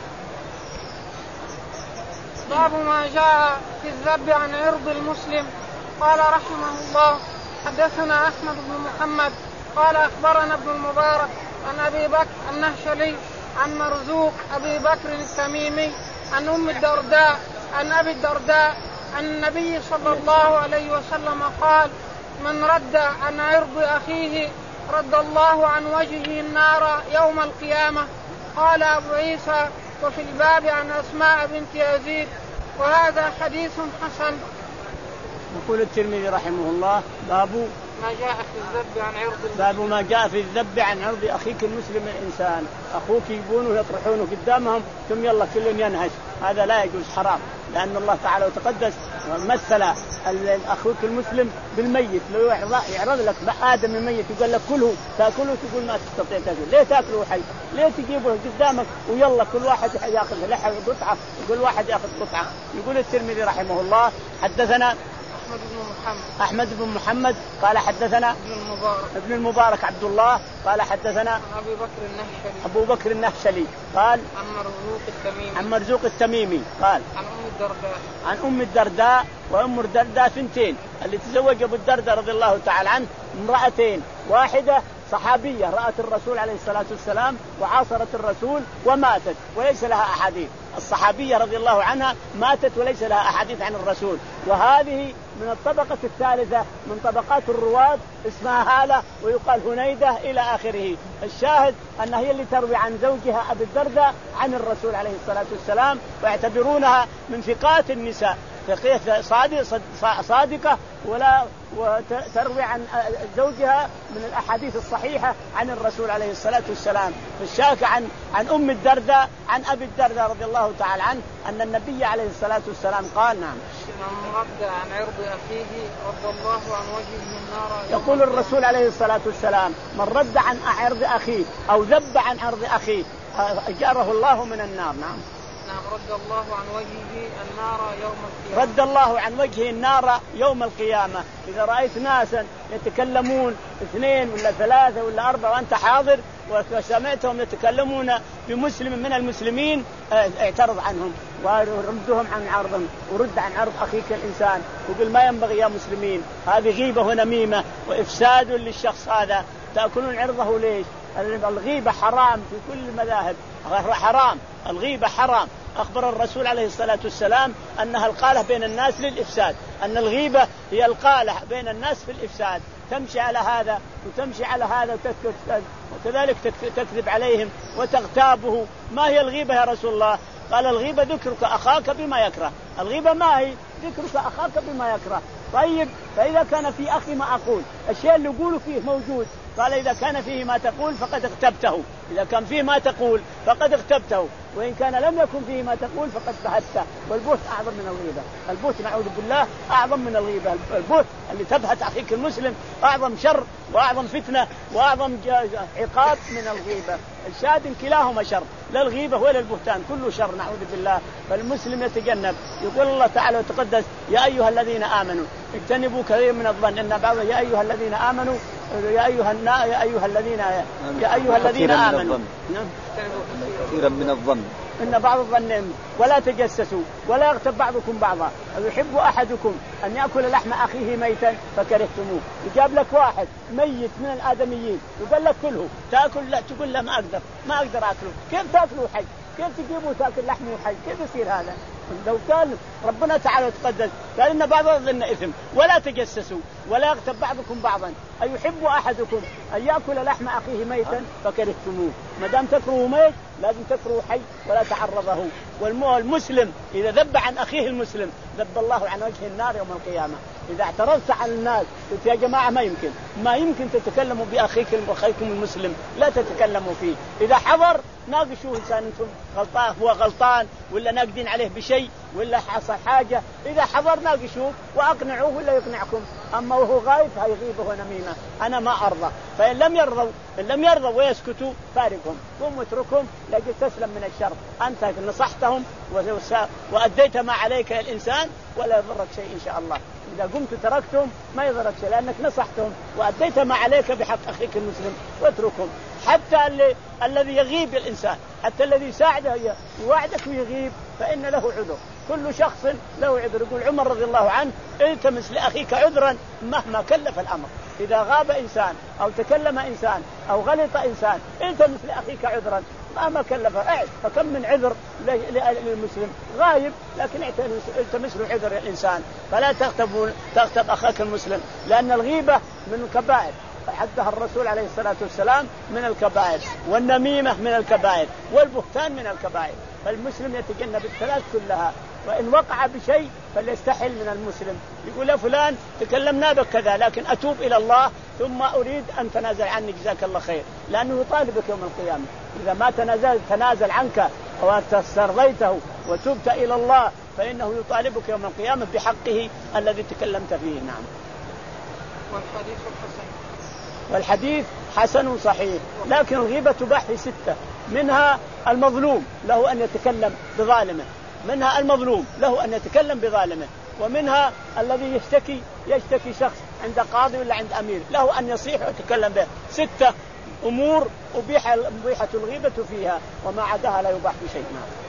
باب ما جاء في الذب عن عرض المسلم. قال رحمه الله حدثنا أحمد بن محمد قال أخبرنا ابن المبارك عن أبي بكر النهشلي عن مرزوق أبي بكر التميمي عن أم الدرداء عن أبي الدرداء عن النبي صلى الله عليه وسلم قال من رد عن عرض أخيه رد الله عن وجهه النار يوم القيامة. قال أبو عيسى وفي الباب عن أسماء بنت يزيد وهذا حديث حسن. يقول الترمذي رحمه الله باب ما جاء في الذب عن عرض باب ما جاء في الذب عن عرض أخيك المسلم الإنسان. أخوك يبونه يطرحونه قدامهم ثم يلا كل ينهش، هذا لا يجوز، حرام، لأن الله تعالى وتقدس مثل أخوك المسلم بالميت. لو يعرض لك آدم الميت يقول لك كله تأكله تقول ما تستطيع تأكله، ليه تأكله حي؟ ليه تجيبه قدامك ويلا كل واحد يأخذ لحم قطعة، كل واحد يأخذ قطعة؟ يقول الترمذي رحمه الله حدثنا أحمد بن محمد أحمد بن محمد قال حدثنا ابن المبارك ابن المبارك عبد الله قال حدثنا عن أبي بكر النهشلي أبو بكر النهشلي قال عن مرزوق التميمي عن مرزوق التميمي قال عن أم الدرداء عن أم الدرداء. وأم الدرداء ثنتين، اللي تزوج أبو الدرداء رضي الله تعالى عنه امرأتين، واحدة صحابية رأت الرسول عليه الصلاة والسلام وعاصرت الرسول وماتت وليس لها أحاديث. الصحابية رضي الله عنها ماتت وليس لها أحاديث عن الرسول، وهذه من الطبقة الثالثة من طبقات الرواة، اسمها هالة ويقال هنيدة إلى آخره. الشاهد أن هي اللي تروي عن زوجها أبي الدرداء عن الرسول عليه الصلاة والسلام، ويعتبرونها من ثقات النساء، صادقة ولا وتروي عن زوجها من الأحاديث الصحيحة عن الرسول عليه الصلاة والسلام. فالشاك عن عن أم الدرداء عن أبي الدرداء رضي الله تعالى عنه أن النبي عليه الصلاة والسلام قال: نعم، من رد عن عرض أخيه رد الله عن وجهه النار. يقول الرسول عليه الصلاة والسلام: من رد عن عرض أخيه أو ذب عن عرض أخيه أجاره الله من النار. نعم، رد الله عن وجهه النار يوم القيامة. رد الله عن وجهه النار يوم القيامة. إذا رأيت ناسا يتكلمون اثنين ولا ثلاثة ولا أربعة وأنت حاضر وسمعتهم يتكلمون بمسلم من المسلمين، اعترض عنهم وردهم عن عرضهم، ورد عن عرض أخيك الإنسان، وقل ما ينبغي يا مسلمين، هذه غيبة ونميمة وإفساد للشخص هذا. تأكلون عرضه ليش؟ الغيبة حرام في كل المذاهب، حرام، الغيبة حرام. أخبر الرسول عليه الصلاة والسلام أنها القالة بين الناس للإفساد، أن الغيبة هي القالة بين الناس في الإفساد، تمشي على هذا وتمشي على هذا وكذلك تكذب عليهم وتغتابه. ما هي الغيبة يا رسول الله؟ قال: الغيبة ذكرك أخاك بما يكره. الغيبة ما هي؟ ذكرك أخاك بما يكره. طيب، فإذا كان في أخي ما أقول، الشيء اللي يقوله فيه موجود، قال: إذا كان فيه ما تقول فقد اغتبته. إذا كان فيه ما تقول فقد اغتبته، وإن كان لم يكن فيه ما تقول فقد بهته. والبهت أعظم من الغيبة. البهت نعوذ بالله أعظم من الغيبة. البهت اللي تبهت أخيك المسلم أعظم شر وأعظم فتنة وأعظم عقاب من الغيبة. الشاهد كلاهما شر، لا الغيبة ولا البهتان، كله شر نعوذ بالله. فالمسلم يتجنب. يقول الله تعالى وتقدس: يا أيها الذين آمنوا اجتنبوا كثير من الظن إن بعض يا أيها الذين آمنوا يا أيها النا يا أيها الذين يا أيها الذين آمنوا كثيرا من الظن إن بعض الظن ولا تجسسوا ولا يغتب بعضكم بعضا أيحب أحدكم أن يأكل لحم أخيه ميتا فكرهتموه. يجاب لك واحد ميت من الآدميين يقول لك كله، تأكل لا، تقول له ما أقدر ما أقدر أكله. كيف تأكله حي؟ كيف تجيبه تأكل لحمه حي؟ كيف يصير هذا؟ لو كان ربنا تعالى وتقدس قال إن بعض الظن إثم ولا تجسسوا ولا يغتب بعضكم بعضا أيحب أحدكم أن يأكل لحم أخيه ميتا فكرهتموه. ما دام تكرهه ميت لازم تكرهه حي ولا تعرضه. والمسلم إذا ذب عن أخيه المسلم ذب الله عن وجه النار يوم القيامة. إذا اعترضت على الناس قلت يا جماعة ما يمكن ما يمكن تتكلموا بأخيكم وأخيكم المسلم، لا تتكلموا فيه. إذا حضر ناقشوه إنسان أنتم غلطان هو غلطان ولا ناقدين عليه بشيء ولا حصل حاجة، إذا حضر ناقشوه وأقنعوه ولا يقنعكم. أما وهو غايب هاي غيبة ونميمة، أنا ما أرضى. فإن لم يرضوا إن لم يرضوا ويسكتوا فارقهم، قم واتركهم لكي تسلم من الشر. أنت نصحتهم وأديت ما عليك يا الإنسان ولا يضرك شيء إن شاء الله. إذا قمت تركتهم ما يضرك شيء لأنك نصحتهم وأديت ما عليك بحق أخيك المسلم، واتركهم. حتى اللي الذي يغيب الإنسان، حتى الذي يساعده يوعدك ويغيب فإن له عذر. كل شخص له عذر. يقول عمر رضي الله عنه: التمس لأخيك عذرا مهما كلف الأمر. إذا غاب إنسان أو تكلم إنسان أو غلط إنسان التمس لأخيك عذرا مهما كلف. اعد. فكم من عذر للمسلم غايب لكن التمس له عذر الإنسان. فلا تغتب تغتب أخاك المسلم، لأن الغيبة من الكبائر. حدها الرسول عليه الصلاة والسلام من الكبائر، والنميمة من الكبائر، والبهتان من الكبائر. فالمسلم يتجنب الثلاث كلها، وإن وقع بشيء فليستحل من المسلم، يقول يا فلان تكلمنا بكذا لكن أتوب إلى الله ثم أريد أن تنازل عنك جزاك الله خير، لأنه يطالبك يوم القيامة. إذا ما تنازل تنازل عنك واسترضيته وتبت إلى الله فإنه يطالبك يوم القيامة بحقه الذي تكلمت فيه. نعم. والحديث الحسن والحديث حسن صحيح، لكن الغيبة تباح في ستة، منها المظلوم له أن يتكلم بظالمه، منها المظلوم له أن يتكلم بظالمه، ومنها الذي يشتكي يشتكي شخص عند قاضي ولا عند أمير له أن يصيح ويتكلم به. ستة أمور أبيحة الغيبة فيها، وما عداها لا يباح بشيء.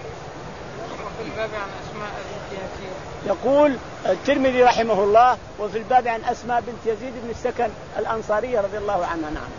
وفي الباب عن أسماء بنت يزيد يقول الترمذي رحمه الله وفي الباب عن أسماء بنت يزيد بن السكن الأنصارية رضي الله عنها. نعم.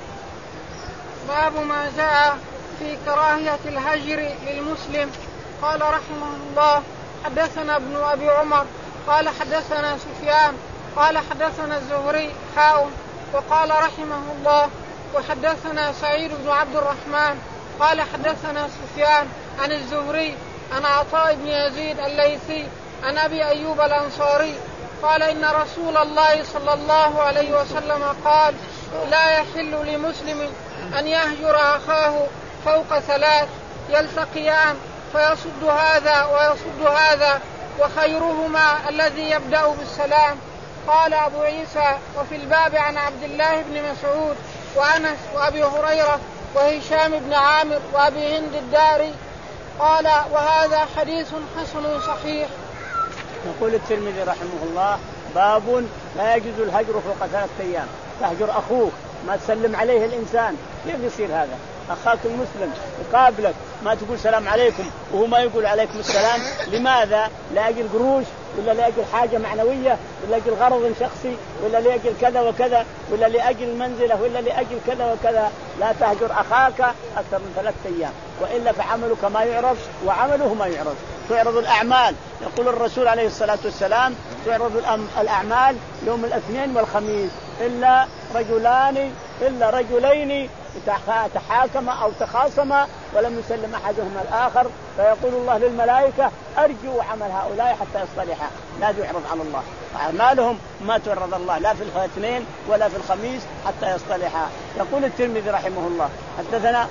باب ما جاء في كراهية الهجر للمسلم. قال رحمه الله حدثنا ابن أبي عمر قال حدثنا سفيان قال حدثنا الزهري حاء وقال رحمه الله وحدثنا سعيد بن عبد الرحمن قال حدثنا سفيان عن الزهري عن عطاء بن يزيد الليثي عن أبي أيوب الأنصاري قال إن رسول الله صلى الله عليه وسلم قال لا يحل لمسلم أن يهجر أخاه فوق ثلاث يلتقيان فيصد هذا ويصد هذا وخيرهما الذي يبدأ بالسلام. قال أبو عيسى وفي الباب عن عبد الله بن مسعود وأنس وأبي هريرة وهشام بن عامر وأبي هند الداري قال وهذا حديث حسن صحيح. يقول الترمذي رحمه الله باب لا يجوز الهجر فوق ثلاثة أيام. تهجر أخوك ما تسلم عليه الإنسان، كيف يصير هذا؟ أخاك المسلم يقابلك ما تقول سلام عليكم وهو ما يقول عليكم السلام، لماذا؟ لأجل قروش ولا لأجل حاجة معنوية ولا لأجل غرض شخصي ولا لأجل كذا وكذا ولا لأجل منزلة ولا لأجل كذا وكذا. لا تهجر أخاك أكثر من ثلاثة أيام، وإلا فعملك ما يعرض وعمله ما يعرض. تعرض الأعمال، يقول الرسول عليه الصلاة والسلام تعرض الأعمال يوم الاثنين والخميس إلا رجلان إلا رجلين تحاكما أو تخاصما ولم يسلم أحدهما الآخر، فيقول الله للملائكة أرجوا عمل هؤلاء حتى يصطلحا. لا يعرض على الله أعمالهم ما تعرض الله لا في الاثنين ولا في الخميس حتى يصطلحا. يقول الترمذي رحمه الله حدثنا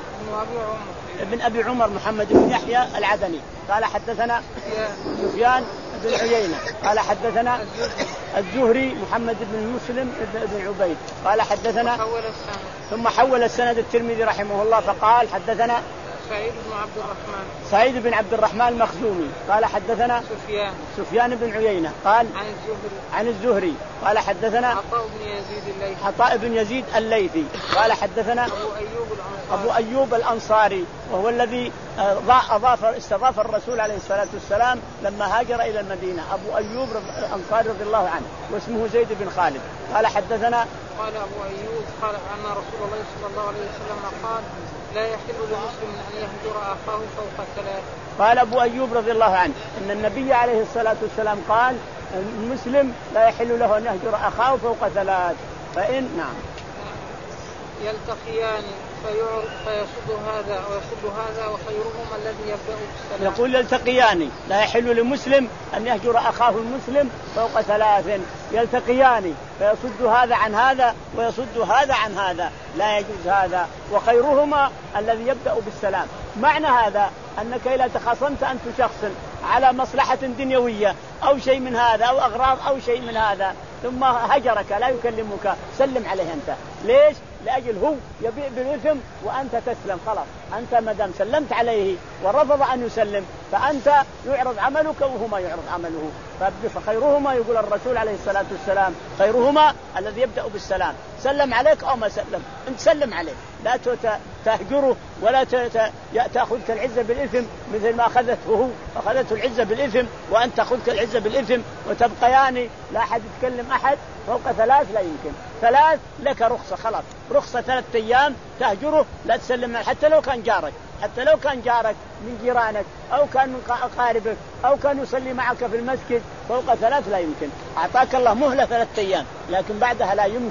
ابن أبي عمر محمد بن يحيى العدني قال حدثنا سفيان بن عيينة قال حدثنا الزهري محمد بن مسلم بن عبيد قال حدثنا ثم حول السند الترمذي رحمه الله فقال حدثنا سعيد بن عبد الرحمن سعيد بن عبد الرحمن المخزومي قال حدثنا سفيان سفيان بن عيينة قال عن الزهري عن الزهري قال حدثنا عطاء بن يزيد الليثي عطاء بن يزيد الليثي قال حدثنا أبو أيوب الأنصاري أبو أيوب الأنصاري وهو الذي أضاف استضاف الرسول عليه الصلاة والسلام لما هاجر إلى المدينة. أبو أيوب الأنصاري رضي الله عنه واسمه زيد بن خالد قال حدثنا قال أبو أيوب قال أن رسول الله صلى الله عليه وسلم قال لا يحل لمسلم أن يهجر أخاه فوق ثلاث. قال أبو أيوب رضي الله عنه أن النبي عليه الصلاة والسلام قال المسلم لا يحل له أن يهجر أخاه فوق ثلاث. فإن نعم يلتقيان فيصد هذا ويصد هذا وخيرهما الذي يبدأ بالسلام. يقول يلتقيان لا يحل لمسلم أن يهجر أخاه المسلم فوق ثلاث. يلتقيان فيصد هذا عن هذا ويصد هذا عن هذا، لا يجوز هذا. وخيرهما الذي يبدأ بالسلام. معنى هذا أنك إذا تخاصمت أنت شخص على مصلحة دنيوية أو شيء من هذا أو أغراض أو شيء من هذا ثم هجرك لا يكلمك سلم عليه أنت. ليش؟ لأجل هو يبيع بالإثم وأنت تسلم. خلاص أنت مدام سلمت عليه ورفض أن يسلم فأنت يعرض عملك وهو ما يعرض عمله. فخيرهما يقول الرسول عليه الصلاة والسلام خيرهما الذي يبدأ بالسلام. سلم عليك أو ما سلم أنت سلم عليه، لا تهجره ولا تأخذك العزة بالإثم مثل ما أخذته هو أخذته العزة بالإثم وأنت تأخذك العزة بالإثم وتبقيان لا أحد يتكلم أحد فوق ثلاث. لا يمكن. ثلاث لك رخصة، خلاص رخصة ثلاثة أيام تهجره لا تسلم حتى لو كان جارك حتى لو كان جارك من جيرانك أو كان من أقاربك أو كان يصلي معك في المسجد فوق ثلاث لا يمكن. أعطاك الله مهلة ثلاثة أيام لكن بعدها لا يمكن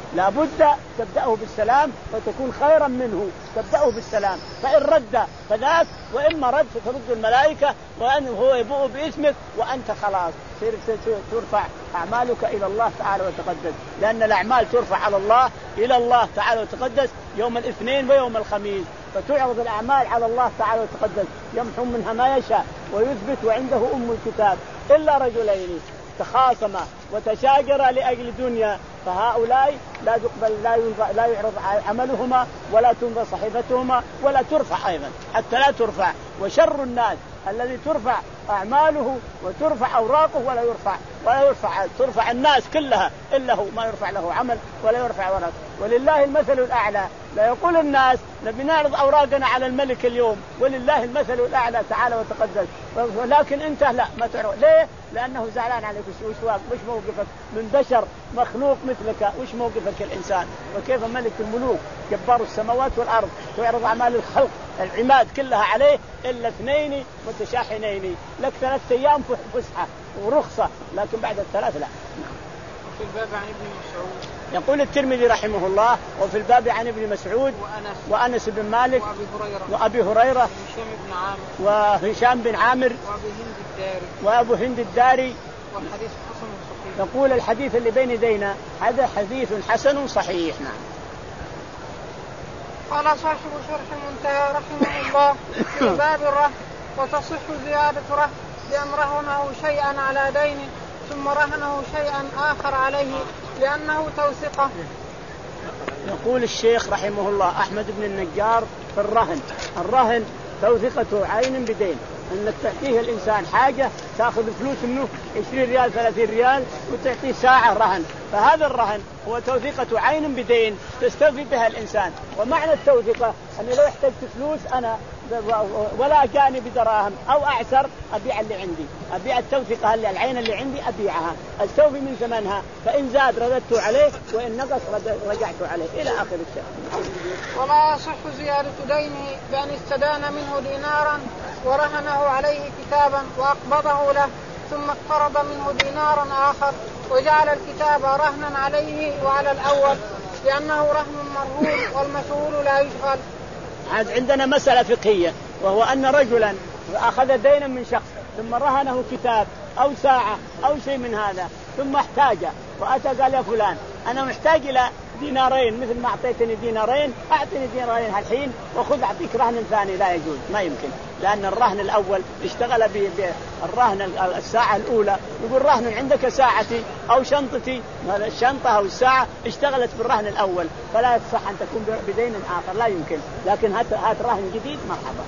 لابد تبدأه بالسلام وتكون خيرا منه، تبدأه بالسلام، فإن رد فذاك، وإما رد فترد الملائكة وأن هو يبوء باسمك وأنت خلاص ترفع أعمالك إلى الله تعالى وتقدس، لأن الأعمال ترفع على الله إلى الله تعالى وتقدس يوم الاثنين ويوم الخميس، فتعرض الأعمال على الله تعالى وتقدس، يمحو منها ما يشاء ويثبت، وعنده أم الكتاب، إلا رجلين تخاصما وتشاجرا لأجل دنيا، فهؤلاء لا يقبل لا لا يعرض عملهما ولا تنظر صحيفتهما ولا ترفع أيضا حتى لا ترفع. وشر الناس الذي ترفع أعماله وترفع أوراقه ولا يرفع ولا يرفع ترفع الناس كلها إلا هو، ما يرفع له عمل ولا يرفع ورق. ولله المثل الأعلى، لا يقول الناس نبي نعرض أوراقنا على الملك اليوم، ولله المثل الأعلى تعالى وتقدس، ولكن أنت لا ما تعرض. ليه؟ لأنه زعلان عليك. وش وش موقفك من بشر مخلوق مثلك؟ وش موقفك الإنسان؟ وكيف ملك الملوك جبار السماوات والأرض تعرض أعمال الخلق العماد كلها عليه إلا اثنين متشاحنين، لك ثلاثة أيام فسحة ورخصة، لكن بعد الثلاث لا. في الباب عن ابن مسعود يقول الترمذي رحمه الله وفي الباب عن ابن مسعود وأنس, وأنس بن مالك وأبي هريرة وأبي هريرة وهشام بن عامر وهشام بن عامر وأبي هند الداري وأبو هند الداري. والحديث حسن صحيح. يقول الحديث اللي بين يدينا هذا حديث حسن صحيح. نعم. قال صاحب شرح المنتهى رحمه الله في باب الرهن: وتصح زيادة رهن بأن رهنه شيئا على دين ثم رهنه شيئا آخر عليه لأنه توثقه. يقول الشيخ رحمه الله أحمد بن النجار في الرهن: الرهن توثقة عين بدين، أنك تعطيه الإنسان حاجة تأخذ فلوس منه عشرين ريال ثلاثين ريال وتعطيه ساعة رهن، فهذا الرهن هو توثيقة عين بدين تستوفي بها الإنسان. ومعنى التوثيقة أني لو احتجت فلوس أنا ولا جاني بدراهم أو أعسر أبيع اللي عندي، أبيع التوثيقة اللي العين اللي عندي أبيعها أستوفي من ثمنها، فإن زاد رددت عليه وإن نقص رجعت عليه إلى آخر الشهر. ولا يصح زيادة دينه بأن استدان منه دينارا ورهنه عليه كتابا وأقبضه له ثم اقترض منه دينارا آخر وجعل الكتاب رهنا عليه وعلى الأول لأنه رهن مرهون والمسؤول لا يشغل. عاد عندنا مسألة فقهية، وهو أن رجلا أخذ دينا من شخص ثم رهنه كتاب أو ساعة أو شيء من هذا، ثم احتاج وأتى قال يا فلان أنا محتاج إلى دينارين مثل ما أعطيتني دينارين أعطني دينارين هالحين وخذ أعطيك رهن ثاني. لا يجوز، ما يمكن، لأن الرهن الأول اشتغل بالرهن الساعة الأولى، يقول رهن عندك ساعتي أو شنطتي، الشنطة أو الساعة اشتغلت بالرهن الأول، فلا يصح أن تكون بدين آخر، لا يمكن، لكن هات هات رهن جديد مرحبا.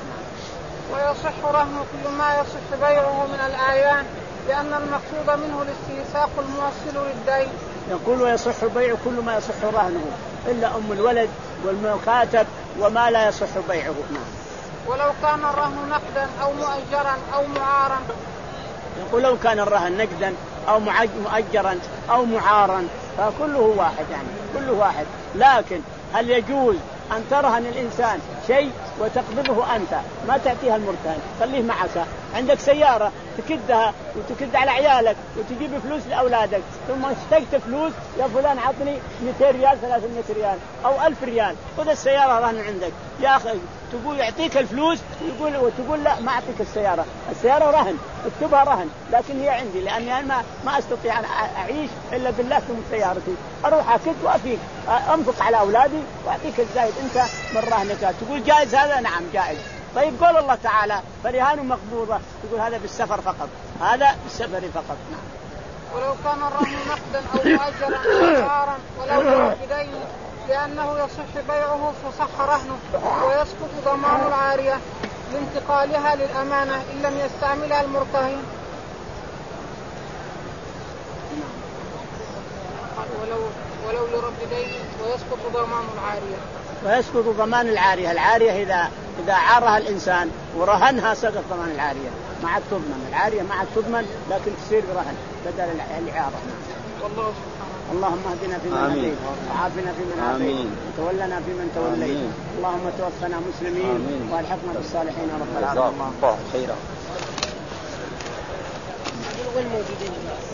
ويصح رهن كل ما يصح بيعه من الأعيان لأن المقصود منه الاستيثاق الموصل للدين. يقول ويصح بيع كل ما يصح رهنه إلا أم الولد والمكاتب وما لا يصح بيعه. ولو كان الرهن نقدا أو مؤجرا أو معارا. يقول لو كان الرهن نقدا أو مؤجرا أو معارا فكله واحد، يعني كله واحد، لكن هل يجوز أن ترهن الإنسان شيء وتقبضه أنت ما تعطيها المرتهن، خليه معك، عندك سيارة تكدها وتكد على عيالك وتجيب فلوس لأولادك، ثم احتجت فلوس يا فلان عطني مئتين ريال ثلاثمائة ريال أو ألف ريال، خذ السيارة رهن عندك يا أخي، تقول يعطيك الفلوس يقول وتقول لا ما أعطيك السيارة، السيارة رهن اكتبها رهن، لكن هي عندي لأني أنا ما, ما أستطيع أن أعيش إلا بالله ثم سيارتي، أروح أكد وأفيك أنفق على أولادي وأعطيك الزايد أنت من رهنك. تقول جائز هذا؟ نعم جائز. طيب قول الله تعالى فرهان مقبوضة، تقول هذا بالسفر فقط، هذا بالسفر فقط. نعم. ولو كان الرهن نقدا أو مؤجرا أو معارا ولو كان بدين لأنه يصح بيعه فصح رهنه ويسقط ضمان العارية لانتقالها للأمانة إن لم يستعملها المرتهن. ولو ولو لرب دين ويسقط ضمان العارية. ويسقط ضمان العارية، العارية إذا إذا عارها الإنسان ورهنها سقط ضمان العارية، ما عاد تضمن العارية، ما عاد تضمن لكن تصير برهن بدل الإعارة. والله سبحانه. اللهم اهدنا فيمن هديت وعافنا فيمن عافيت وتولنا فيمن توليت، اللهم توفنا مسلمين والحقنا بالصالحين رب العالمين. الله خيرا.